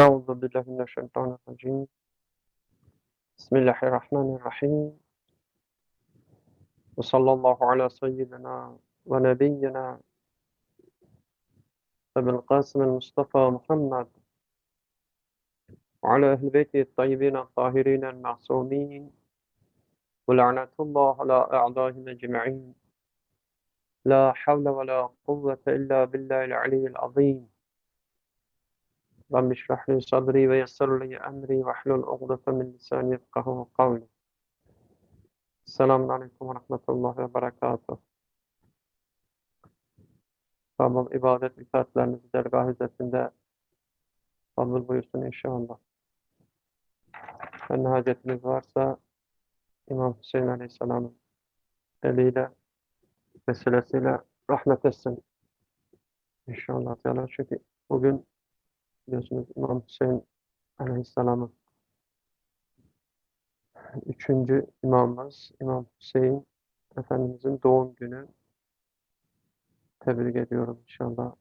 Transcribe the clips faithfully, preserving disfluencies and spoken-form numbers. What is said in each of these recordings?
أعوذ بالله من الشيطان الرجيم. بسم الله الرحمن الرحيم. وصلى الله على سيدنا ونبينا أبي القاسم المصطفى محمد وعلى أهل بيته الطيبين الطاهرين المعصومين، ولعنة الله على أعدائهم أجمعين. لا حول ولا قوة إلا بالله العلي العظيم. رب اشرح لي صدري ويسر لي أمري واحلل عقدة من لساني يفقهوا قولي. السلام عليكم ورحمة الله وبركاته. Kabul ibadet itaatlerinizi dergah hizmetinde kabul buyursun inşallah. Ve hacetiniz varsa İmam Hüseyin Aleyhisselam'ın eliyle, vesilesiyle rahmet etsin inşallah. Teala. Çünkü bugün biliyorsunuz İmam Hüseyin Aleyhisselam'ın üçüncü imamımız İmam Hüseyin Efendimizin doğum günü. Tebrik ediyorum inşallah.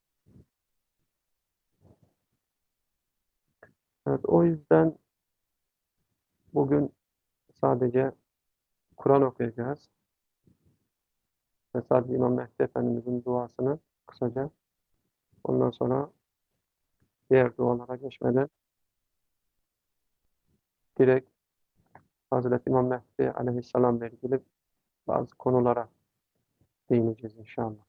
Evet, o yüzden bugün sadece Kur'an okuyacağız. Ve sadece İmam Mehdi Efendimizin duasını kısaca, ondan sonra diğer dualara geçmeden direkt Hazreti İmam Mehdi Aleyhisselam'la ilgili bazı konulara değineceğiz inşallah.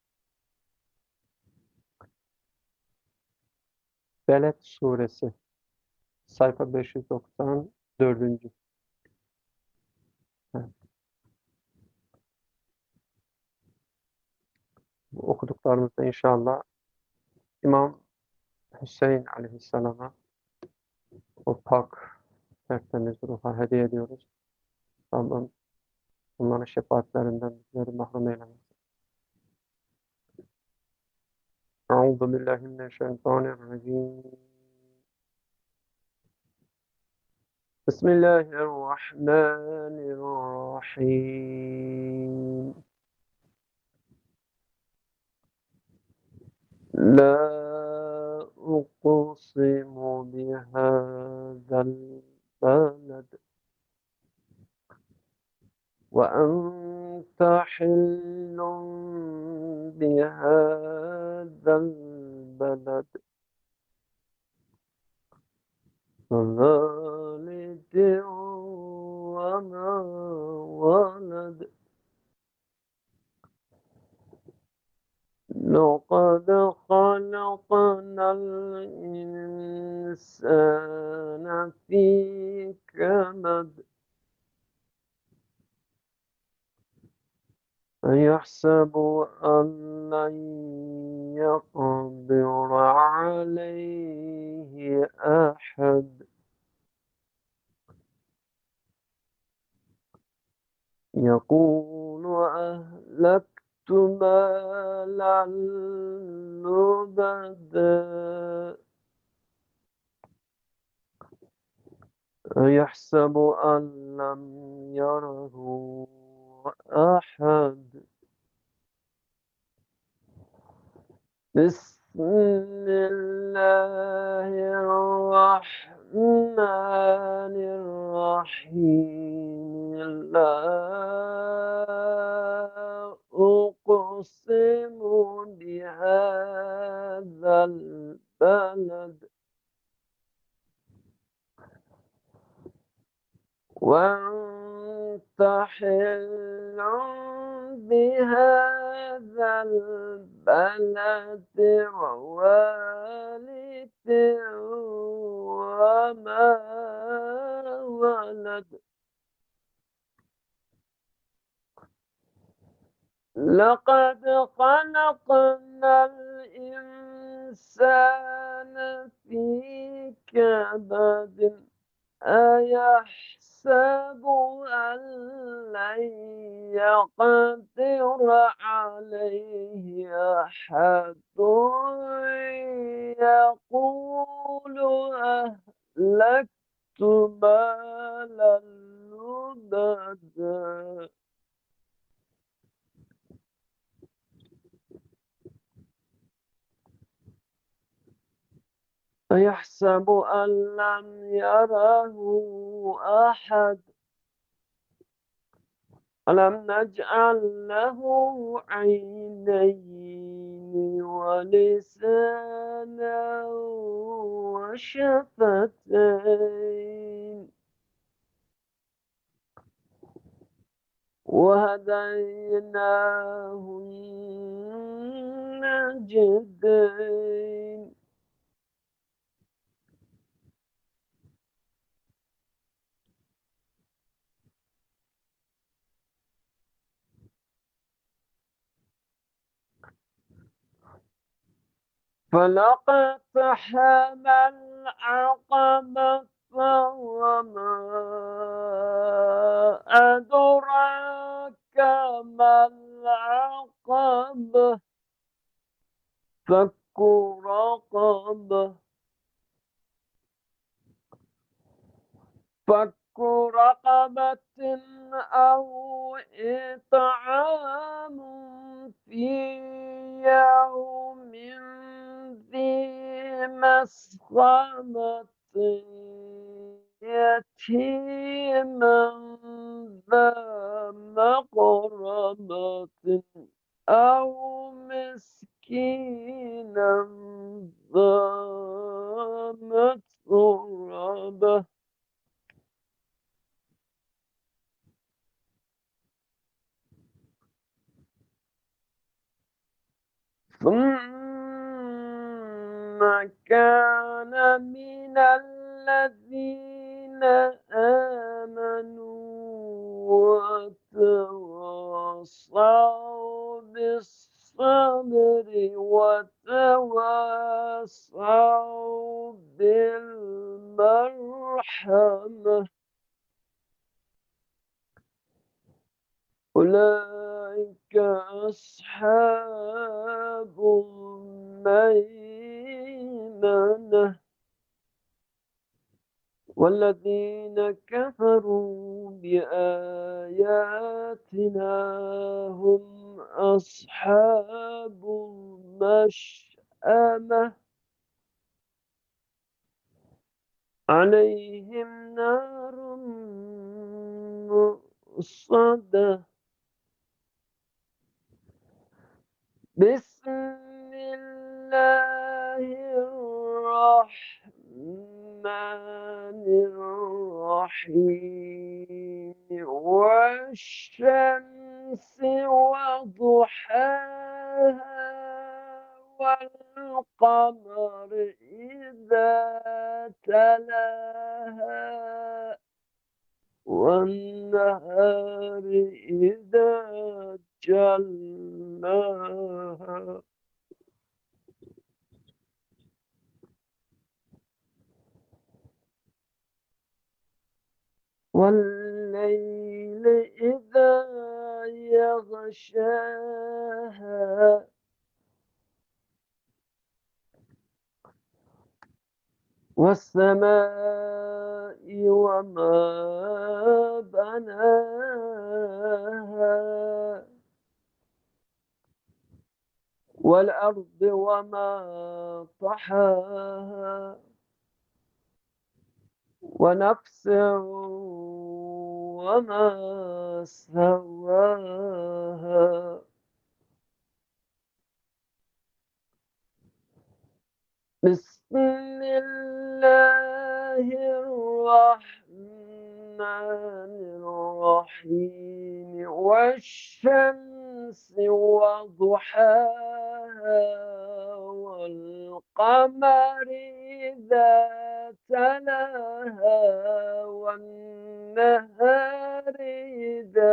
Beled Suresi sayfa beş yüz doksan dört. Evet. Bu okuduklarımızda inşallah İmam Hüseyin Aleyhisselam'a o pak, tertemiz ruha hediye ediyoruz. Rabbim onların şefaatlerinden bizleri mahrum eylemesin. Euzu billahi mineşşeytanirracim. Bismillahirrahmanirrahim. لا أقسم بهذا البلد وأنت حل بهذا البلد والد وما ولد لقد خلقنا الإنسان في كبد أيحسب أن لن يقدر عليه أحد يقول أهلكت مالا لبدا أيحسب أن لم يره أحد بسم الله الرحمن الرحيم لا أقسم بهذا البلد وأنت حل بهذا البلد ووالد وما ولد لقد خلقنا الإنسان في كبد أيحسب أن لن يقدر عليه أحد يقول أهلكت مالا لبدا أيحسب أن لم يره أحد ألم نجعل له عينين ولسانا وشفتين وهديناه النجدين فلاقتحم العقبة وما أدراك ما العقبة فك رقبة فك رقبة أو إطعام في يوم ذي مسغبة يتيما ذا مقربة أو مسكينا ذا متربة ثم كان من الذين آمنوا وتواصوا بالصبر وتواصوا بالمرحمة أولئك أصحاب الميمنة والذين كفروا بآياتنا هم أصحاب المشأمة عليهم نار مؤصدة بسم الله الرحمن الرحيم والشمس وضحاها والقمر إذا تلاها والنهار إذا جلاها والليل إذا يغشاها والسماء وما بناها والأرض وما طحاها ونفس وما سواها بسم الله الرحمن الرحيم والشمس وضحاها والقمر إذا تلاها والنهار إذا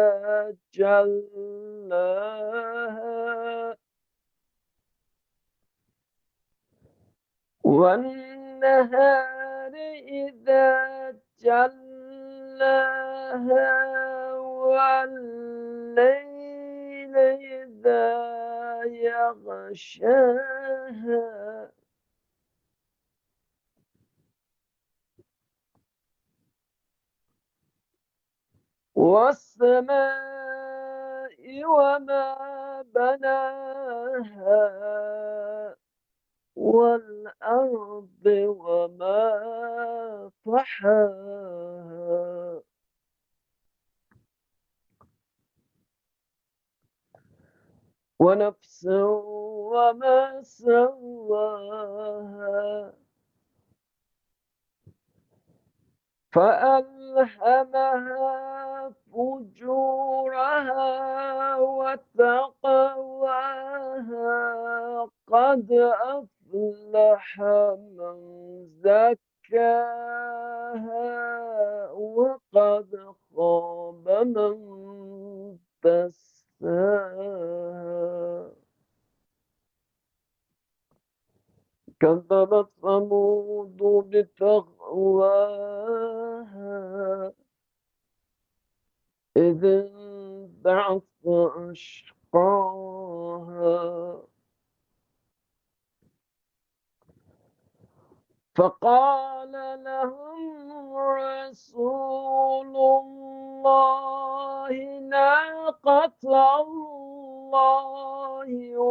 جلاها والنهار إذا جلاها والليل إذا يغشاها والسماء وما بناها والأرض وما طحاها ونفس وما سواها فألهمها فجورها وتقواها قد أفلح من زكاها وقد خاب من دساها كذبت ثمود بطغواها إذ انبعث أشقاها فقال لهم رسول الله ناقة الله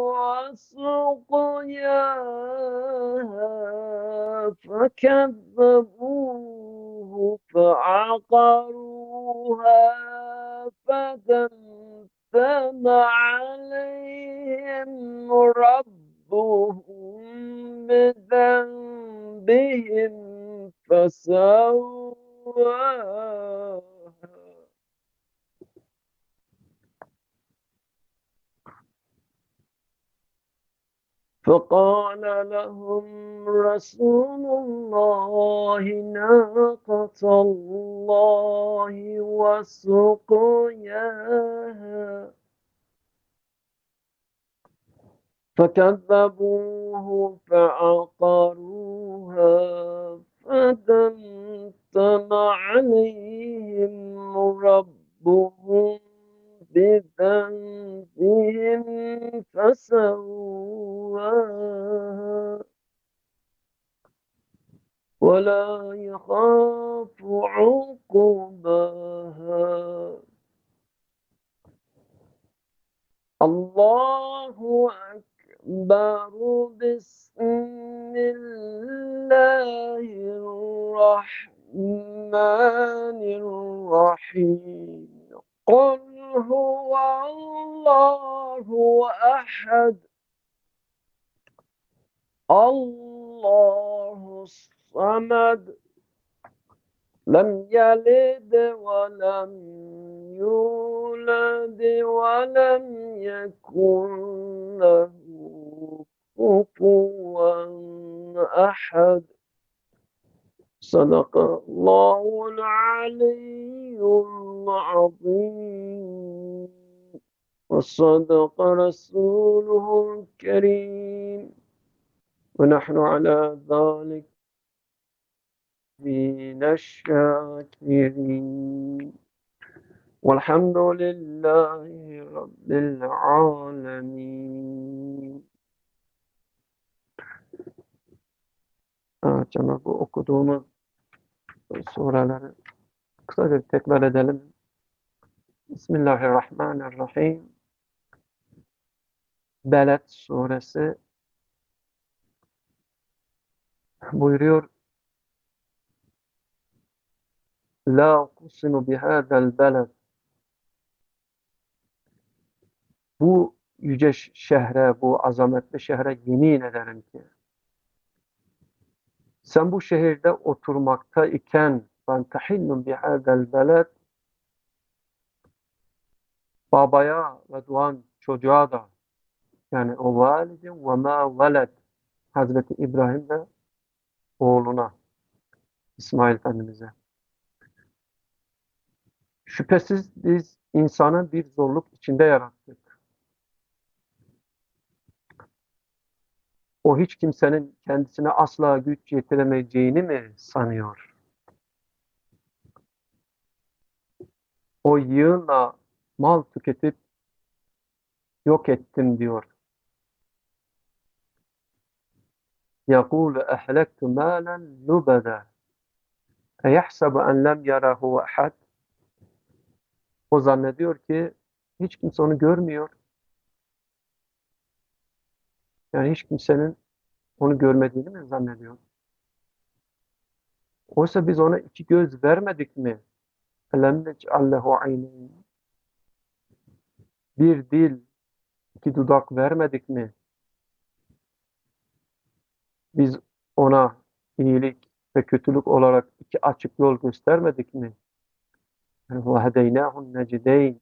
وسقياها فكذبوه فعقروها فدمدم عليهم ربهم بذنبهم فسواها فقال لهم رسول الله ناقة الله وسقياها فكذبوه فعقروها فدمدم عليهم ربهم بذنبهم فسواها ولا يخاف عقباها الله أكبر بسم الله الرحمن الرحيم قل هو الله أحد الله الصمد لم يلد ولم يولد ولم يكن له كفوا أحد صدق الله العلي العظيم وصدق رسوله الكريم ونحن على ذلك من الشاكرين والحمد لله رب العالمين. Evet, Cenab-ı okuduğumuz sureleri kısaca tekrar edelim. Bismillahirrahmanirrahim. Beled suresi buyuruyor. La uqsimu bihâzel beled. Bu yüce şehre, bu azametli şehre yemin ederim ki sen bu şehirde oturmakta iken ben tahillun bihâzel beled babaya ve doğan çocuğa da yani o validin ve ma veled Hazreti İbrahim ve oğluna İsmail Efendimiz'e. Şüphesiz biz insanı bir zorluk içinde yarattık. O hiç kimsenin kendisine asla güç yetiremeyeceğini mi sanıyor? O yığınla mal tüketip yok ettim diyor. يَقُولُ اَحْلَكْتُ مَالًا لُبَدًا اَيَحْسَبُ اَنْ لَمْ يَرَهُ اَحَدٍ. O zannediyor ki hiç kimse onu görmüyor. Yani hiç kimsenin Onu görmediğini mi zannediyor? Oysa biz ona iki göz vermedik mi? Elem nec'al lehu aynayn. Bir dil, iki dudak vermedik mi? Biz ona iyilik ve kötülük olarak iki açık yol göstermedik mi? Yani وَهَدَيْنَاهُ النَّجْدَيْنِ.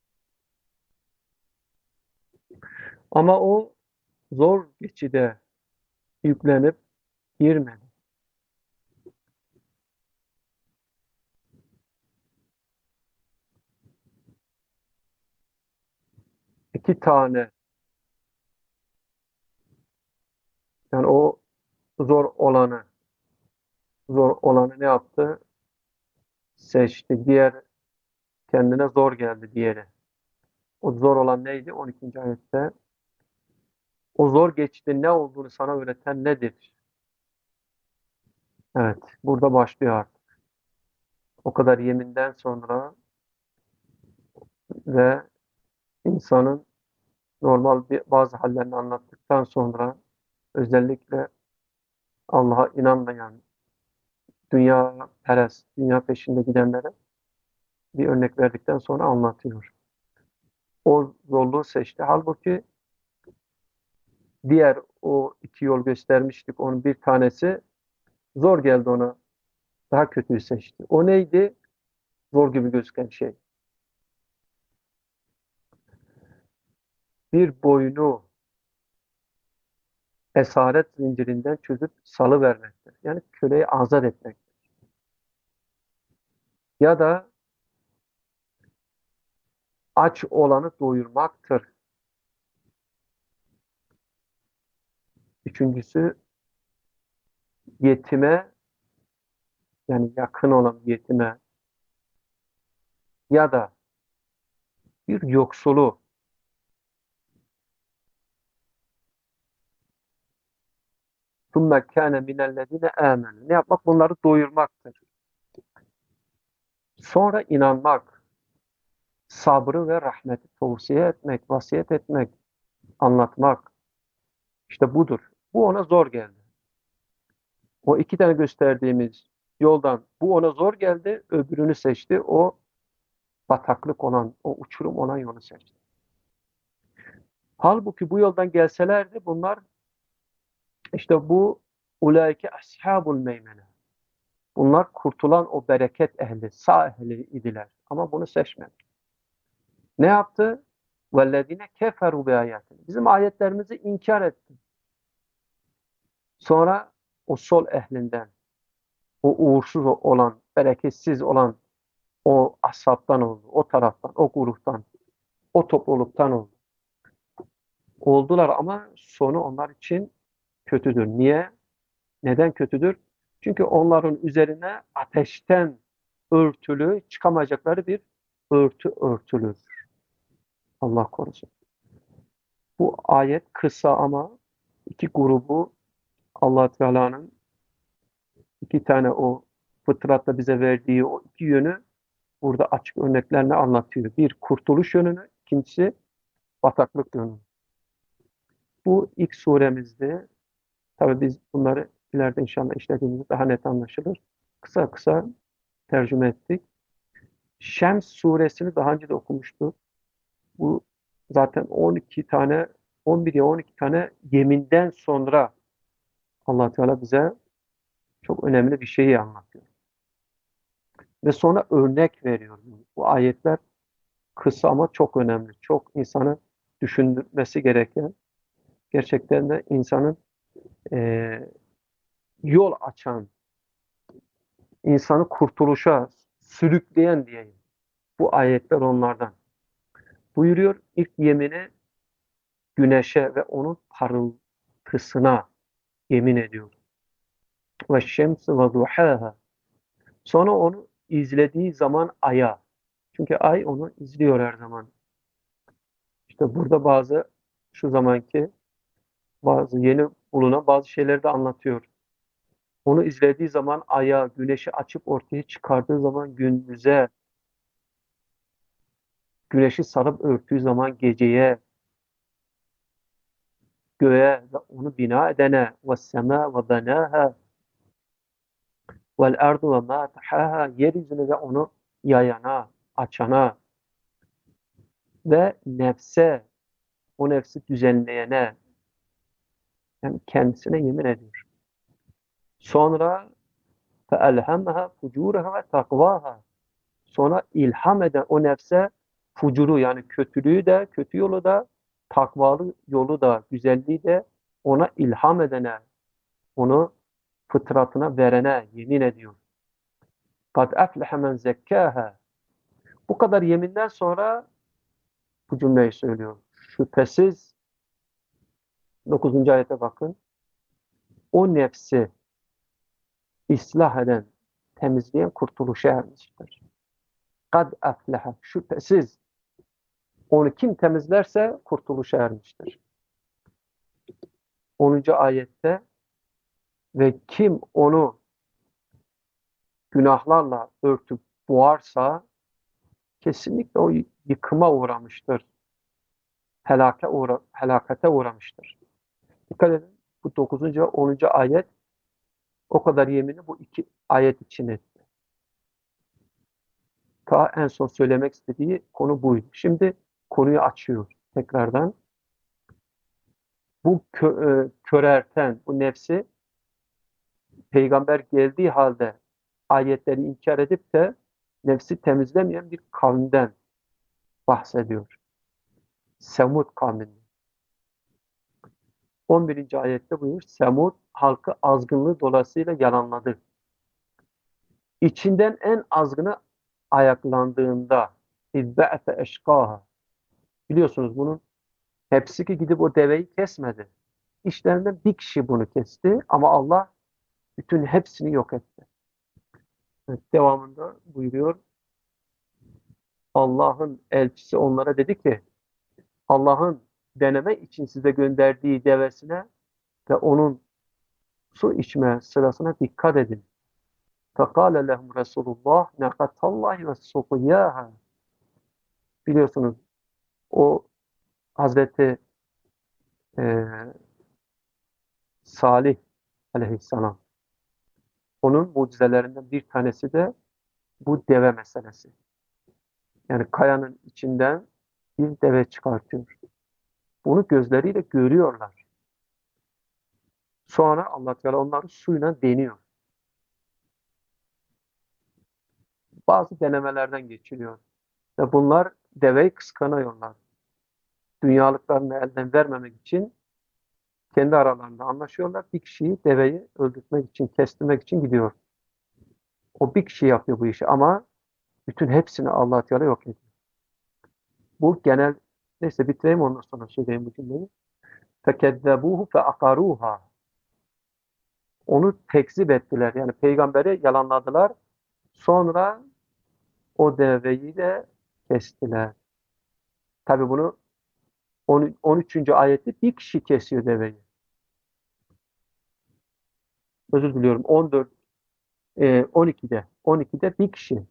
Ama o zor geçide yüklenip girmedi. İki tane, yani o zor olanı, zor olanı ne yaptı? Seçti. Diğer kendine zor geldi diğeri. O zor olan neydi? on ikinci ayette. O zor geçti ne olduğunu sana öğreten nedir? Evet, burada başlıyor artık. O kadar yeminden sonra ve insanın normal bir bazı hallerini anlattıktan sonra özellikle Allah'a inanmayan, dünya perest, dünya peşinde gidenlere bir örnek verdikten sonra anlatıyor. O zorluğu seçti. Halbuki diğer o iki yol göstermiştik. Onun bir tanesi zor geldi ona. Daha kötüyü seçti. O neydi? Zor gibi gözüken şey. Bir boynu esaret zincirinden çözüp salıvermektir. Yani köleyi azat etmek. Ya da aç olanı doyurmaktır. Üçüncüsü yetime, yani yakın olan yetime ya da bir yoksulu ثُمَّ كَانَ مِنَ الَّذِينَ آمَنُوا. Ne yapmak? Bunları doyurmaktır. Sonra inanmak, sabrı ve rahmeti tavsiye etmek, vasiyet etmek, anlatmak. İşte budur. Bu ona zor geldi. O iki tane gösterdiğimiz yoldan bu ona zor geldi, öbürünü seçti. O bataklık olan, o uçurum olan yolu seçti. Halbuki bu yoldan gelselerdi bunlar işte bu ulaike ashabul meymene. Bunlar kurtulan o bereket ehli, sağ ehli idiler. Ama bunu seçmedi. Ne yaptı? وَالَّذِينَ كَفَرُوا بِآيَاتِنَا. Bizim ayetlerimizi inkar etti. Sonra o sol ehlinden, o uğursuz olan, bereketsiz olan o ashabtan oldu, o taraftan, o gruptan, o topluluktan oldu. Oldular ama sonu onlar için kötüdür. Niye? Neden kötüdür? Çünkü onların üzerine ateşten örtülü, çıkamayacakları bir örtü örtülür. Allah korusun. Bu ayet kısa ama iki grubu Allah Teala'nın iki tane o fıtratta bize verdiği o iki yönü burada açık örneklerle anlatıyor. Bir kurtuluş yönünü, ikincisi bataklık yönünü. Bu ilk suremizde. Tabii biz bunları ileride inşallah işlediğimizde daha net anlaşılır. Kısa kısa tercüme ettik. Şems suresini daha önce de okumuştuk. Bu zaten on iki tane, on bir ya on iki tane yeminden sonra Allah Teala bize çok önemli bir şeyi anlatıyor. Ve sonra örnek veriyor. Bu ayetler kısa ama çok önemli. Çok insanı düşünmesi gereken, gerçekten de insanın e, yol açan, insanı kurtuluşa sürükleyen diyeyim. Bu ayetler onlardan. Buyuruyor ilk yemini güneşe ve onun parıltısına yemin ediyor. Ve şems ve duhaha. Sonra onu izlediği zaman aya. Çünkü ay onu izliyor her zaman. İşte burada bazı şu zamanki bazı yeni bulunan bazı şeyleri de anlatıyor. Onu izlediği zaman aya, güneşi açıp ortaya çıkardığı zaman gündüze, güneşi sarıp örttüğü zaman geceye, göğe ve onu bina edene ve sema ve banâhâ vel ardu ve mâ tahâhâ yeryüzünü ve onu yayana, açana ve nefse, o nefsi düzenleyene, yani kendisine yemin ediyor. Sonra فَأَلْهَمَهَا فُجُورَهَا ve takvaha. Sonra ilham eden o nefse fucuru, yani kötülüğü de, kötü yolu da, takvalı yolu da, güzelliği de ona ilham edene, onu fıtratına verene yemin ediyor. قَدْ أَفْلَحَ مَنْ زَكَّاهَا. Bu kadar yeminden sonra bu cümleyi söylüyor. Şüphesiz, dokuzuncu ayete bakın. O nefsi ıslah eden, temizleyen kurtuluşa ermiştir. Kad afleha. Şüphesiz onu kim temizlerse kurtuluşa ermiştir. onuncu ayette ve kim onu günahlarla örtüp boğarsa kesinlikle o yıkıma uğramıştır. Helake uğra helakate uğramıştır. Dikkat edin. Bu dokuzuncu onuncu ayet o kadar yemini bu iki ayet için etti. Ta en son söylemek istediği konu buydu. Şimdi konuyu açıyor tekrardan. Bu kö e, körerten, bu nefsi peygamber geldiği halde ayetleri inkar edip de nefsi temizlemeyen bir kavimden bahsediyor. Semud kavminden. on birinci ayette buyuruyor. Semud halkı azgınlığı dolayısıyla yalanladı. İçinden en azgını ayaklandığında İzbe'fe eşkaha. Biliyorsunuz bunun hepsi ki gidip o deveyi kesmedi. İşlerinden bir kişi bunu kesti ama Allah bütün hepsini yok etti. Evet, devamında buyuruyor. Allah'ın elçisi onlara dedi ki Allah'ın deneme için size gönderdiği devesine ve onun su içme sırasına dikkat edin. فَقَالَ لَهُمْ رَسُولُ اللّٰهِ نَقَتَ اللّٰهِ وَسُقُيَّاهَا. Biliyorsunuz o Hazreti e, Salih aleyhisselam, onun mucizelerinden bir tanesi de bu deve meselesi. Yani kayanın içinden bir deve çıkartıyor. Bunu gözleriyle görüyorlar. Sonra Allah Teala onları suyla deniyor. Bazı denemelerden geçiliyor. Ve bunlar deveyi kıskanıyorlar. Dünyalıklarını elden vermemek için kendi aralarında anlaşıyorlar. Bir kişiyi deveyi öldürtmek için, kestirmek için gidiyor. O bir kişi yapıyor bu işi ama bütün hepsini Allah Teala yok ediyor. Bu genel, neyse bitireyim ondan sonra söyleyeyim bu cümleyi. فَكَذَّبُوهُ فَاَقَرُوهَا. Onu tekzip ettiler. Yani peygamberi yalanladılar. Sonra o deveyi de kestiler. Tabi bunu on üçüncü ayette bir kişi kesiyor deveyi. Özür diliyorum. on dört, on ikide. on ikide bir kişi.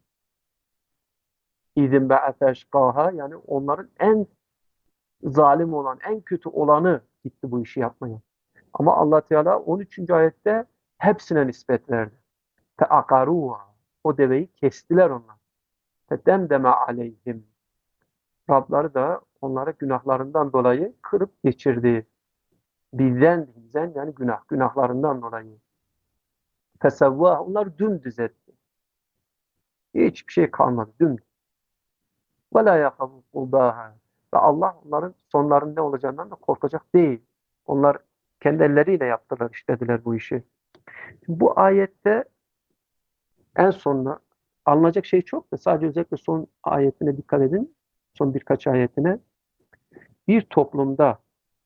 İzin be'ate eşkaha, yani onların en zalim olan, en kötü olanı gitti bu işi yapmaya. Ama Allah Teala on üçüncü ayette hepsine nispet verdi. Fe'akaruha. O deveyi kestiler onlar. Fedemdeme aleyhim. Rabları da onlara günahlarından dolayı kırıp geçirdi. Bizden, bizden yani günah, günahlarından dolayı. Fesevvâh, onları dümdüz etti. Hiçbir şey kalmadı, dümdüz. Ve la yakavu kubaha. Ve Allah onların sonlarının ne olacağından da korkacak değil. Onlar kendi elleriyle yaptılar, işlediler bu işi. Bu ayette en sonuna alınacak şey çok da sadece özellikle son ayetine dikkat edin. Son birkaç ayetine. Bir toplumda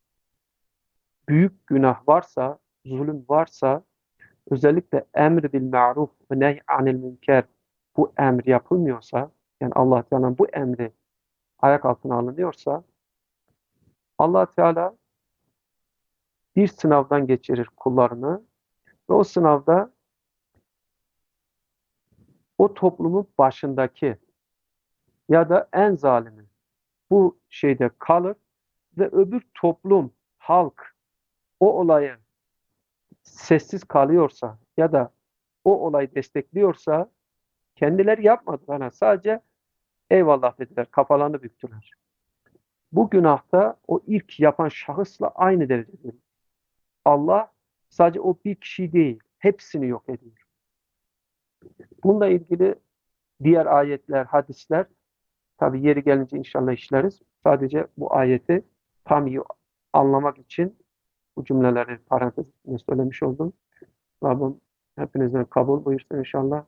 büyük günah varsa, zulüm varsa, özellikle emr bil ma'ruf ve nehy anil münker, bu emir yapılmıyorsa, yani Allah Teala'nın bu emri ayak altına alınıyorsa, Allah Teala bir sınavdan geçirir kullarını ve o sınavda o toplumun başındaki ya da en zalimi bu şeyde kalır ve öbür toplum, halk o olayı sessiz kalıyorsa ya da o olayı destekliyorsa kendileri yapmadılar. Yani sadece eyvallah dediler, kafalarını büktüler. Bu günahta o ilk yapan şahısla aynı derecede. Allah sadece o bir kişi değil, hepsini yok ediyor. Bununla ilgili diğer ayetler, hadisler, tabi yeri gelince inşallah işleriz. Sadece bu ayeti tam iyi anlamak için bu cümleleri parantez içinde söylemiş oldum. Rabbim hepinizden kabul buyursun inşallah.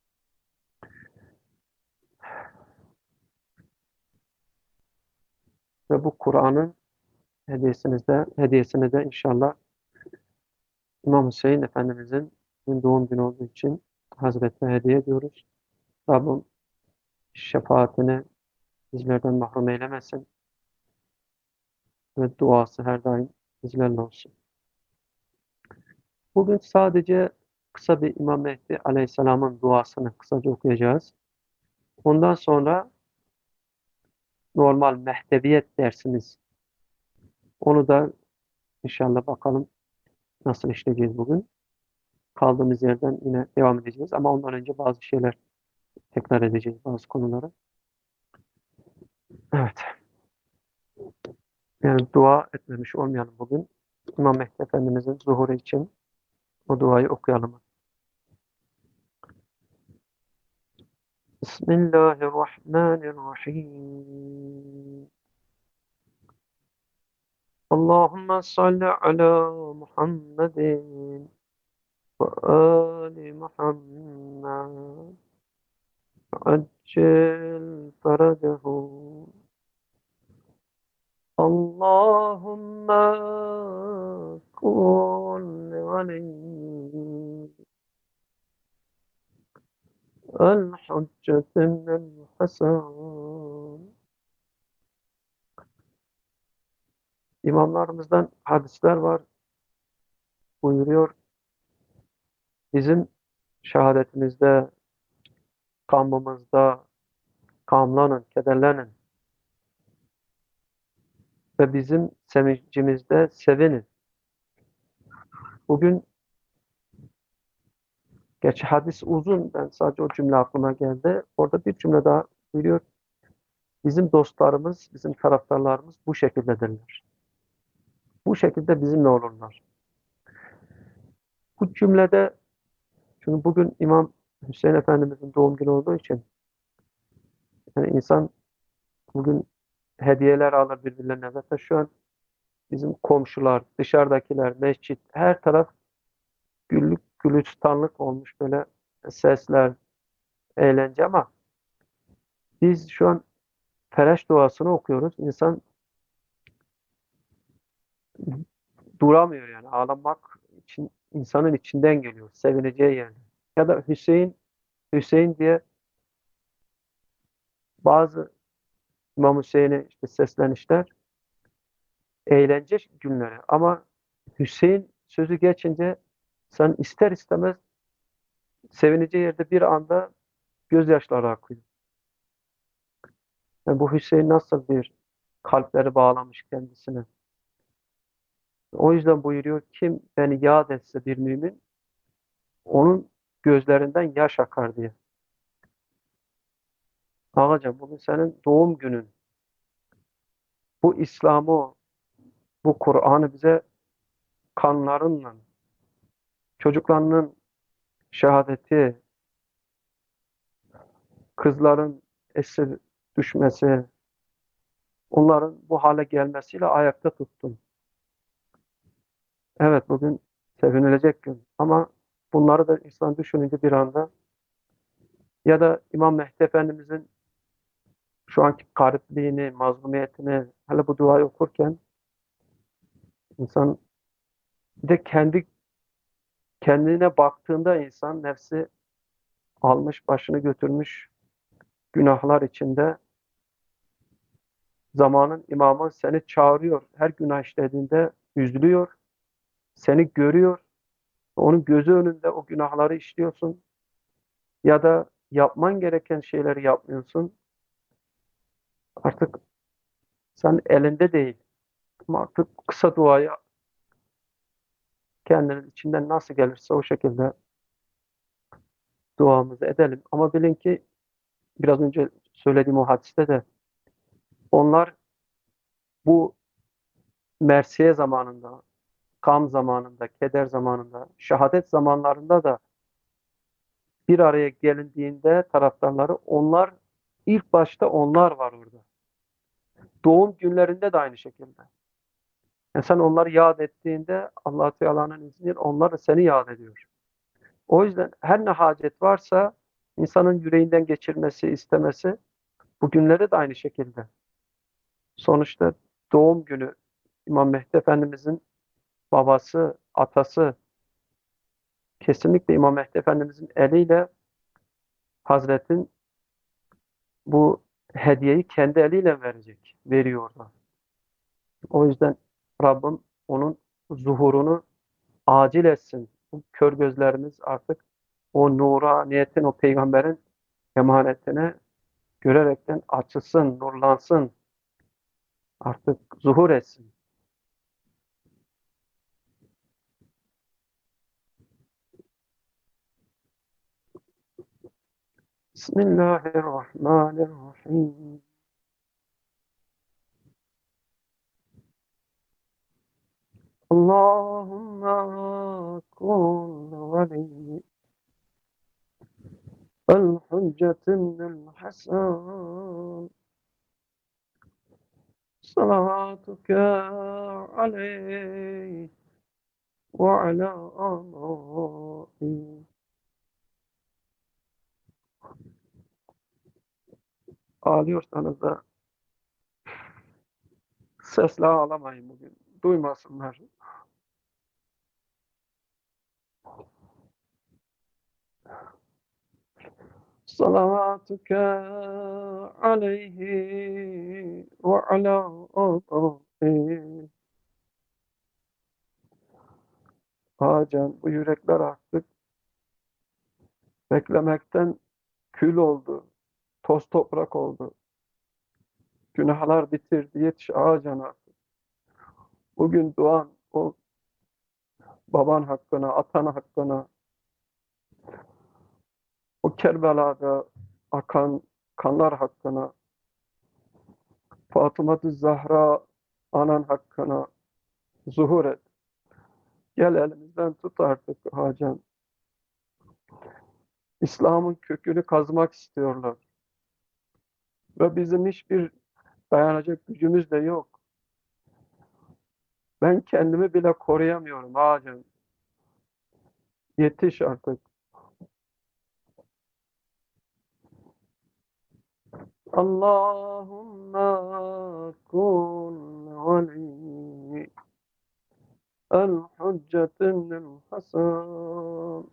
Ve bu Kur'an'ın hediyesini de, hediyesini de inşallah İmam Hüseyin Efendimizin doğum günü olduğu için Hazretine hediye ediyoruz. Rabbim şefaatini bizlerden mahrum eylemesin ve duası her daim bizlerle olsun. Bugün sadece kısa bir İmam Mehdi Aleyhisselam'ın duasını kısaca okuyacağız. Ondan sonra normal mehdebiyet dersimiz. Onu da inşallah bakalım nasıl işleyeceğiz bugün. Kaldığımız yerden yine devam edeceğiz. Ama ondan önce bazı şeyler tekrar edeceğiz, bazı konuları. Evet. Yani dua etmemiş olmayalım bugün. İmam Mehdi Efendimizin zuhuru için o duayı okuyalım. Bismillahirrahmanirrahim. Allahümme salli ala Muhammedin ve ali Muhammed. Accil faracahu. Allahümme kun veli el-hücceti minel hasan. İmamlarımızdan hadisler var. Buyuruyor, bizim şehadetimizde, kamımızda, kamlanın, kederlenin ve bizim sevincimizde sevinin. Bugün, gerçi hadis uzun, ben sadece o cümle aklıma geldi. Orada bir cümle daha buyuruyor. Bizim dostlarımız, bizim taraftarlarımız bu şekildedirler. Bu şekilde bizimle olurlar. Bu cümlede, çünkü bugün İmam Hüseyin Efendimizin doğum günü olduğu için yani insan bugün hediyeler alır birbirlerine. Zaten şu an bizim komşular, dışarıdakiler, mescit, her taraf güllük gülistanlık olmuş, böyle sesler, eğlence, ama biz şu an Fereş duasını okuyoruz. İnsan duramıyor yani. Ağlamak için insanın içinden geliyor. Sevineceği yani. Ya da Hüseyin, Hüseyin diye bazı İmam Hüseyin'e işte seslenişler, eğlence günleri. Ama Hüseyin sözü geçince sen ister istemez sevineceği yerde bir anda gözyaşları akıyor. Yani bu Hüseyin nasıl bir kalpleri bağlamış kendisine. O yüzden buyuruyor, kim beni yad etse bir mümin, onun gözlerinden yaş akar diye. Ağaca, bugün senin doğum günün. Bu İslam'ı, bu Kur'an'ı bize kanlarınla, çocuklarının şehadeti, kızların esir düşmesi, onların bu hale gelmesiyle ayakta tuttun. Evet, bugün sevinilecek gün. Ama bunları da insan düşününce bir anda, ya da İmam Mehdi Efendimizin şu anki garipliğini, mazlumiyetini, hele bu duayı okurken insan bir de kendi kendine baktığında insan nefsi almış başını götürmüş günahlar içinde, zamanın imamı seni çağırıyor. Her günah işlediğinde üzülüyor, seni görüyor. Onun gözü önünde o günahları işliyorsun ya da yapman gereken şeyleri yapmıyorsun. Artık sen elinde değil. Ama artık kısa duayı kendinin içinden nasıl gelirse o şekilde duamızı edelim. Ama bilin ki biraz önce söylediğim o hadiste de onlar bu mersiye zamanında, gam zamanında, keder zamanında, şehadet zamanlarında da bir araya gelindiğinde taraftarları onlar ilk başta onlar var orada. Doğum günlerinde de aynı şekilde. Yani sen onları yad ettiğinde Allah Teala'nın izniyle onlar da seni yad ediyor. O yüzden her ne hacet varsa insanın yüreğinden geçirmesi, istemesi bu günleri de aynı şekilde. Sonuçta doğum günü İmam Mehdi Efendimizin babası, atası kesinlikle İmam Mehdi Efendimizin eliyle Hazretin bu hediyeyi kendi eliyle verecek, veriyor da. O yüzden Rabbim onun zuhurunu acil etsin. Bu kör gözlerimiz artık o nura, niyetin, o peygamberin emanetini görerekten açılsın, nurlansın, artık zuhur etsin. Bismillahirrahmanirrahim. Allahümme kun veli el hüccetimnil hasan. Salavatuke aleyh ve ala âlâhi. Ağlıyorsanız da sesle ağlamayın bugün. Duymasınlar. Salavatuke aleyhi ve ala âlâhi. Hacen bu yürekler artık beklemekten kül oldu. Toz toprak oldu. Günahlar bitirdi. Yetiş Hacen artık. Bugün doğan o baban hakkına, atan hakkına, o Kerbela'da akan kanlar hakkına, Fatıma-ı Zahra anan hakkına zuhur et. Gel elimizden tut artık Hacem. İslam'ın kökünü kazmak istiyorlar. Ve bizim hiçbir dayanacak gücümüz de yok. Ben kendimi bile koruyamıyorum Hacem. Yetiş artık. Allahümme kun veli el hüccetinil hasan.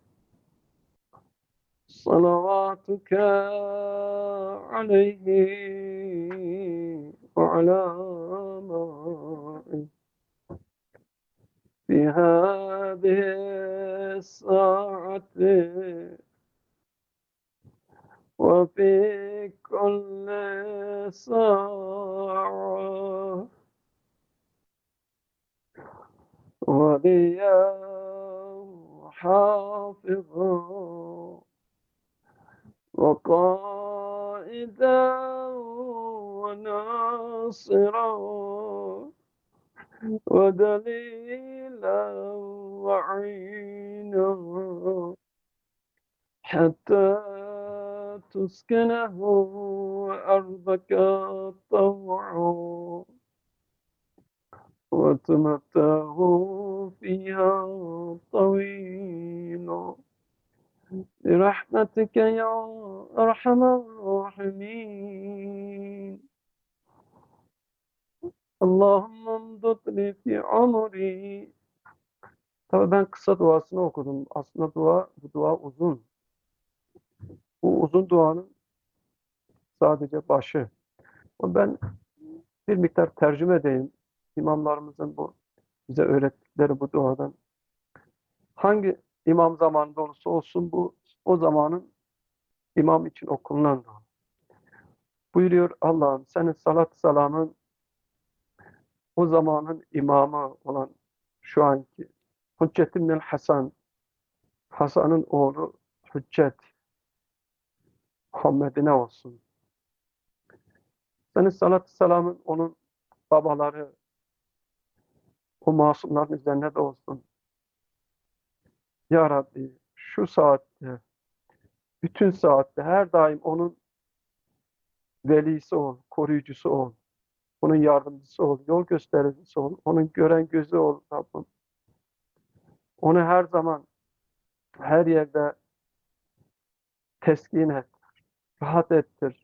صلواتك عليه وعلى آله في هذه الساعة وفي كل ساعة وليا حافظا وقائدا وناصرا ودليلا وعينا حتى تسكنه أرضك طوعا وتمتعه فيها طويلا برحمتك يا أرحم الراحمين. Allahümme mdutli fi umri. Tabii ben kısa duasını okudum. Aslında dua, bu dua uzun. Bu uzun duanın sadece başı. Ama ben bir miktar tercüme edeyim. İmamlarımızın bu bize öğrettikleri bu duadan. Hangi imam zamanında olursa olsun bu o zamanın imam için okunan dua. Buyuruyor Allah'ım senin salat salamın o zamanın imamı olan şu anki Hüccet ibn Hasan, Hasan'ın oğlu Hüccet, Muhammed'ine olsun. Senin salatü selamın onun babaları, o masumların üzerine de olsun. Ya Rabbi şu saatte, bütün saatte her daim onun velisi ol, koruyucusu ol, onun yardımcısı ol, yol göstericisi ol, onun gören gözü ol Rabbim. Onu her zaman, her yerde teskin et, rahat ettir.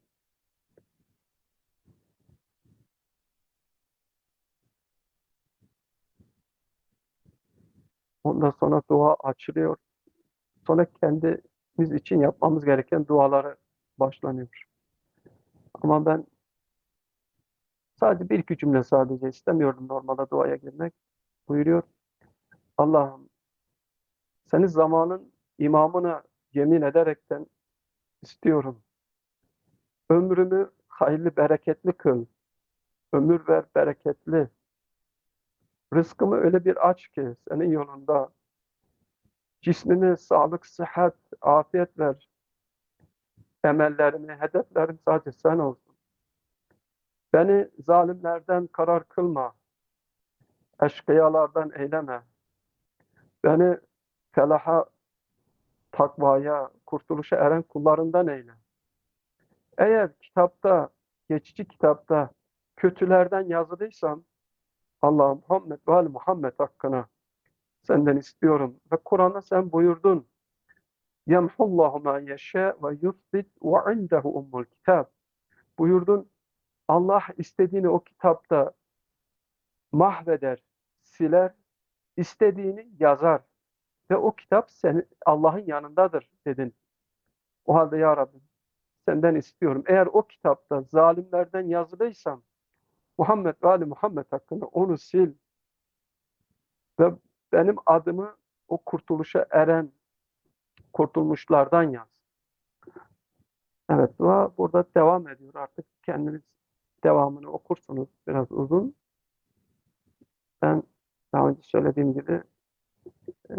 Ondan sonra dua açılıyor. Sonra kendimiz için yapmamız gereken duaları başlanıyor. Ama ben sadece bir iki cümle sadece istemiyordum normalde duaya girmek. Buyuruyor. Allah'ım seni zamanın imamına yemin ederekten istiyorum. Ömrümü hayırlı, bereketli kıl. Ömür ver, bereketli. Rızkımı öyle bir aç ki senin yolunda. Cismime sağlık, sıhhat, afiyet ver. Emellerimi, hedeflerim sadece sen olsun. Beni zalimlerden karar kılma. Eşkıyalardan eyleme. Beni felaha, takvaya, kurtuluşa eren kullarından eyle. Eğer kitapta, geçici kitapta kötülerden yazılıysam Allah Muhammed ve Ali Muhammed hakkına senden istiyorum. Ve Kur'an'da sen buyurdun. Yemhullahu ma yeşâ ve yusbit ve indehu ummul kitab. Buyurdun. Allah istediğini o kitapta mahveder, siler, istediğini yazar. Ve o kitap senin Allah'ın yanındadır dedin. O halde ya Rabbi senden istiyorum. Eğer o kitapta zalimlerden yazılıysam Muhammed ve Ali Muhammed hakkında onu sil ve benim adımı o kurtuluşa eren kurtulmuşlardan yaz. Evet, dua burada devam ediyor. Artık kendiniz devamını okursunuz. Biraz uzun. Ben daha önce söylediğim gibi e,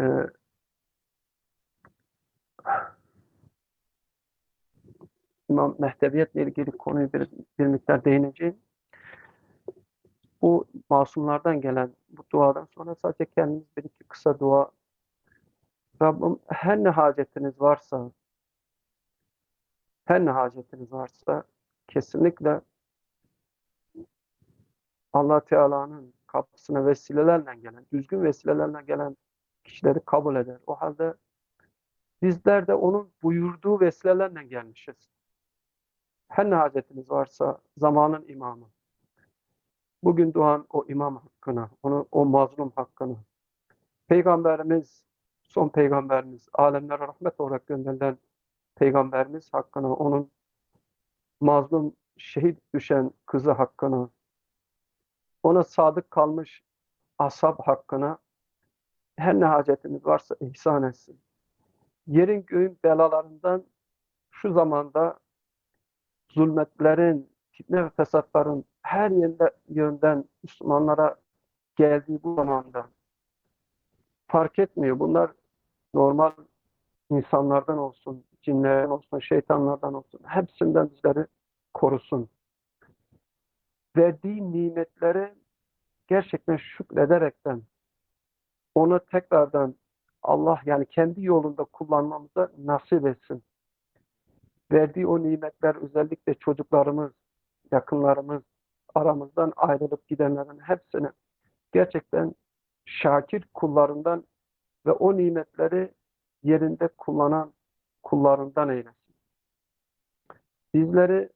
İmam Mehdeviyetle ilgili konuyu bir, bir miktar değineceğim. Bu masumlardan gelen bu duadan sonra sadece kendiniz bir iki kısa dua. Rabbim her ne hacetiniz varsa, her ne hacetiniz varsa kesinlikle Allah Teala'nın kapısına vesilelerle gelen, düzgün vesilelerle gelen kişileri kabul eder. O halde bizler de onun buyurduğu vesilelerle gelmişiz. Her ne hacetiniz varsa zamanın imamı. Bugün doğan o imam hakkına, onu, o mazlum hakkına. Peygamberimiz, son peygamberimiz, alemlere rahmet olarak gönderilen peygamberimiz hakkına, onun mazlum şehit düşen kızı hakkına, ona sadık kalmış ashab hakkına her ne hacetiniz varsa ihsan etsin. Yerin göğün belalarından şu zamanda zulmetlerin, fitne ve fesatların her yönde, yönden Müslümanlara geldiği bu zamanda fark etmiyor. Bunlar normal insanlardan olsun, cinlerden olsun, şeytanlardan olsun. Hepsinden bizleri korusun. Verdiği nimetlere gerçekten şükrederekten onu tekrardan Allah yani kendi yolunda kullanmamıza nasip etsin. Verdiği o nimetler özellikle çocuklarımız, yakınlarımız, aramızdan ayrılıp gidenlerin hepsini gerçekten şakir kullarından ve o nimetleri yerinde kullanan kullarından eylesin. Bizleri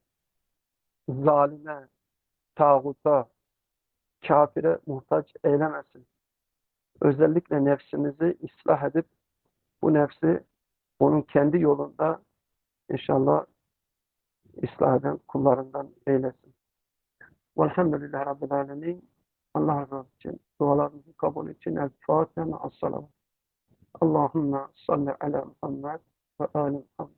zalime, tağuta, kafire muhtaç eylemesin. Özellikle nefsimizi ıslah edip bu nefsi onun kendi yolunda inşallah ıslah eden kullarından eylesin. Velhamdülillahi Rabbil Alemin. Allah razı olsun. Dualarımızı kabul için El-Fatiha ve Es-Salavat. Allahümme salli ala Muhammed ve ali Muhammed.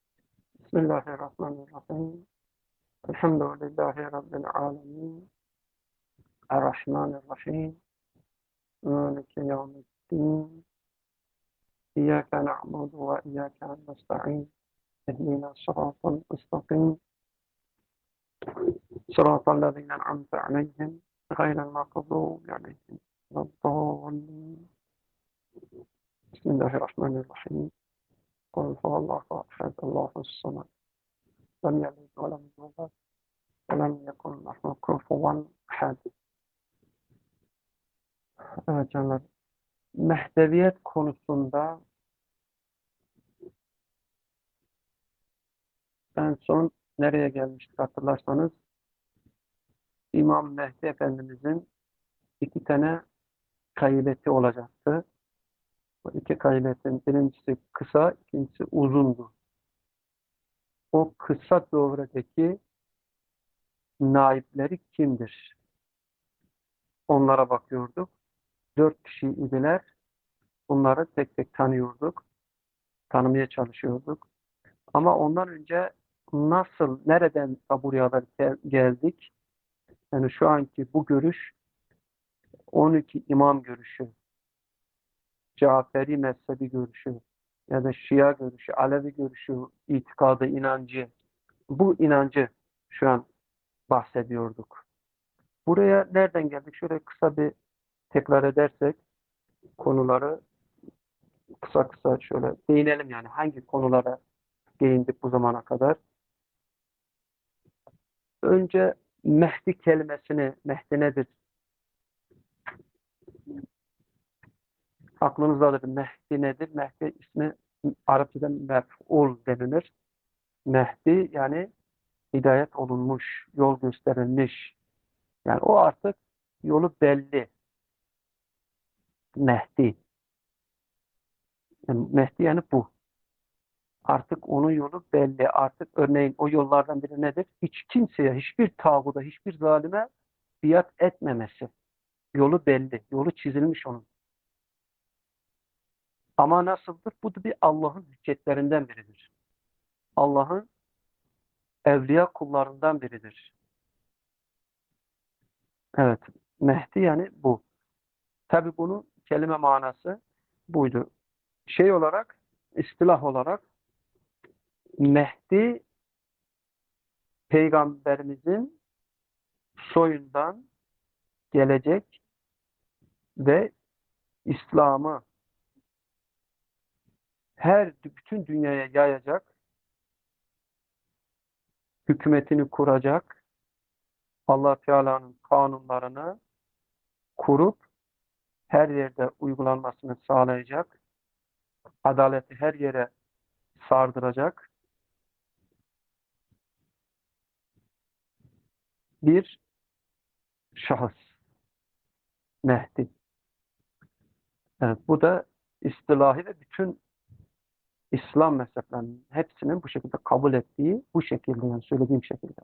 Bismillahirrahmanirrahim. Elhamdülillahi Rabbil Alemin. Er-Rahmanirrahim. Maliki yevmiddin. الرحيم إياك نعبد وإياك نستعين اهدنا الصراط المستقيم صراط الذين أنعمت عليهم غير المغضوب عليهم ولا الضالين بسم الله الرحمن الرحيم قل هو الله أحد الله الصمد لم يلد ولم يولد ولم يكن له كفوا أحد. Evet canlar, mehdeviyet konusunda en son nereye gelmiştik hatırlarsanız İmam Mehdi Efendimizin iki tane kaybeti olacaktı. Bu iki kaybetin birincisi kısa, ikincisi uzundu. O kısa devredeki naipleri kimdir? Onlara bakıyorduk. Dört kişi idiler. Bunları tek tek tanıyorduk. Tanımaya çalışıyorduk. Ama ondan önce nasıl, nereden buraya kadar geldik? Yani şu anki bu görüş on iki imam görüşü, Caferi mezhebi görüşü ya da Şia görüşü, Alevi görüşü, itikadı, inancı, bu inancı şu an bahsediyorduk. Buraya nereden geldik? Şöyle kısa bir tekrar edersek konuları kısa kısa şöyle değinelim, yani hangi konulara değindik bu zamana kadar. Önce Mehdi kelimesini, Mehdi nedir? Aklınızdadır. Mehdi nedir? Mehdi ismi Arapçada mef'ul denilir. Mehdi yani hidayet olunmuş, yol gösterilmiş. Yani o artık yolu belli. Mehdi. Yani Mehdi yani bu. Artık onun yolu belli. Artık örneğin o yollardan biri nedir? Hiç kimseye, hiçbir tağuda, hiçbir zalime biat etmemesi. Yolu belli. Yolu çizilmiş onun. Ama nasıldır? Bu da bir Allah'ın hüccetlerinden biridir. Allah'ın evliya kullarından biridir. Evet. Mehdi yani bu. Tabi bunun kelime manası buydu. Şey olarak, istilah olarak Mehdi Peygamberimizin soyundan gelecek ve İslam'ı her bütün dünyaya yayacak, hükümetini kuracak, Allah Teala'nın kanunlarını kurup her yerde uygulanmasını sağlayacak, adaleti her yere sardıracak bir şahıs. Mehdi. Evet, bu da istilahi ve bütün İslam mezheplerinin hepsinin bu şekilde kabul ettiği, bu şekilde yani söylediğim şekilde.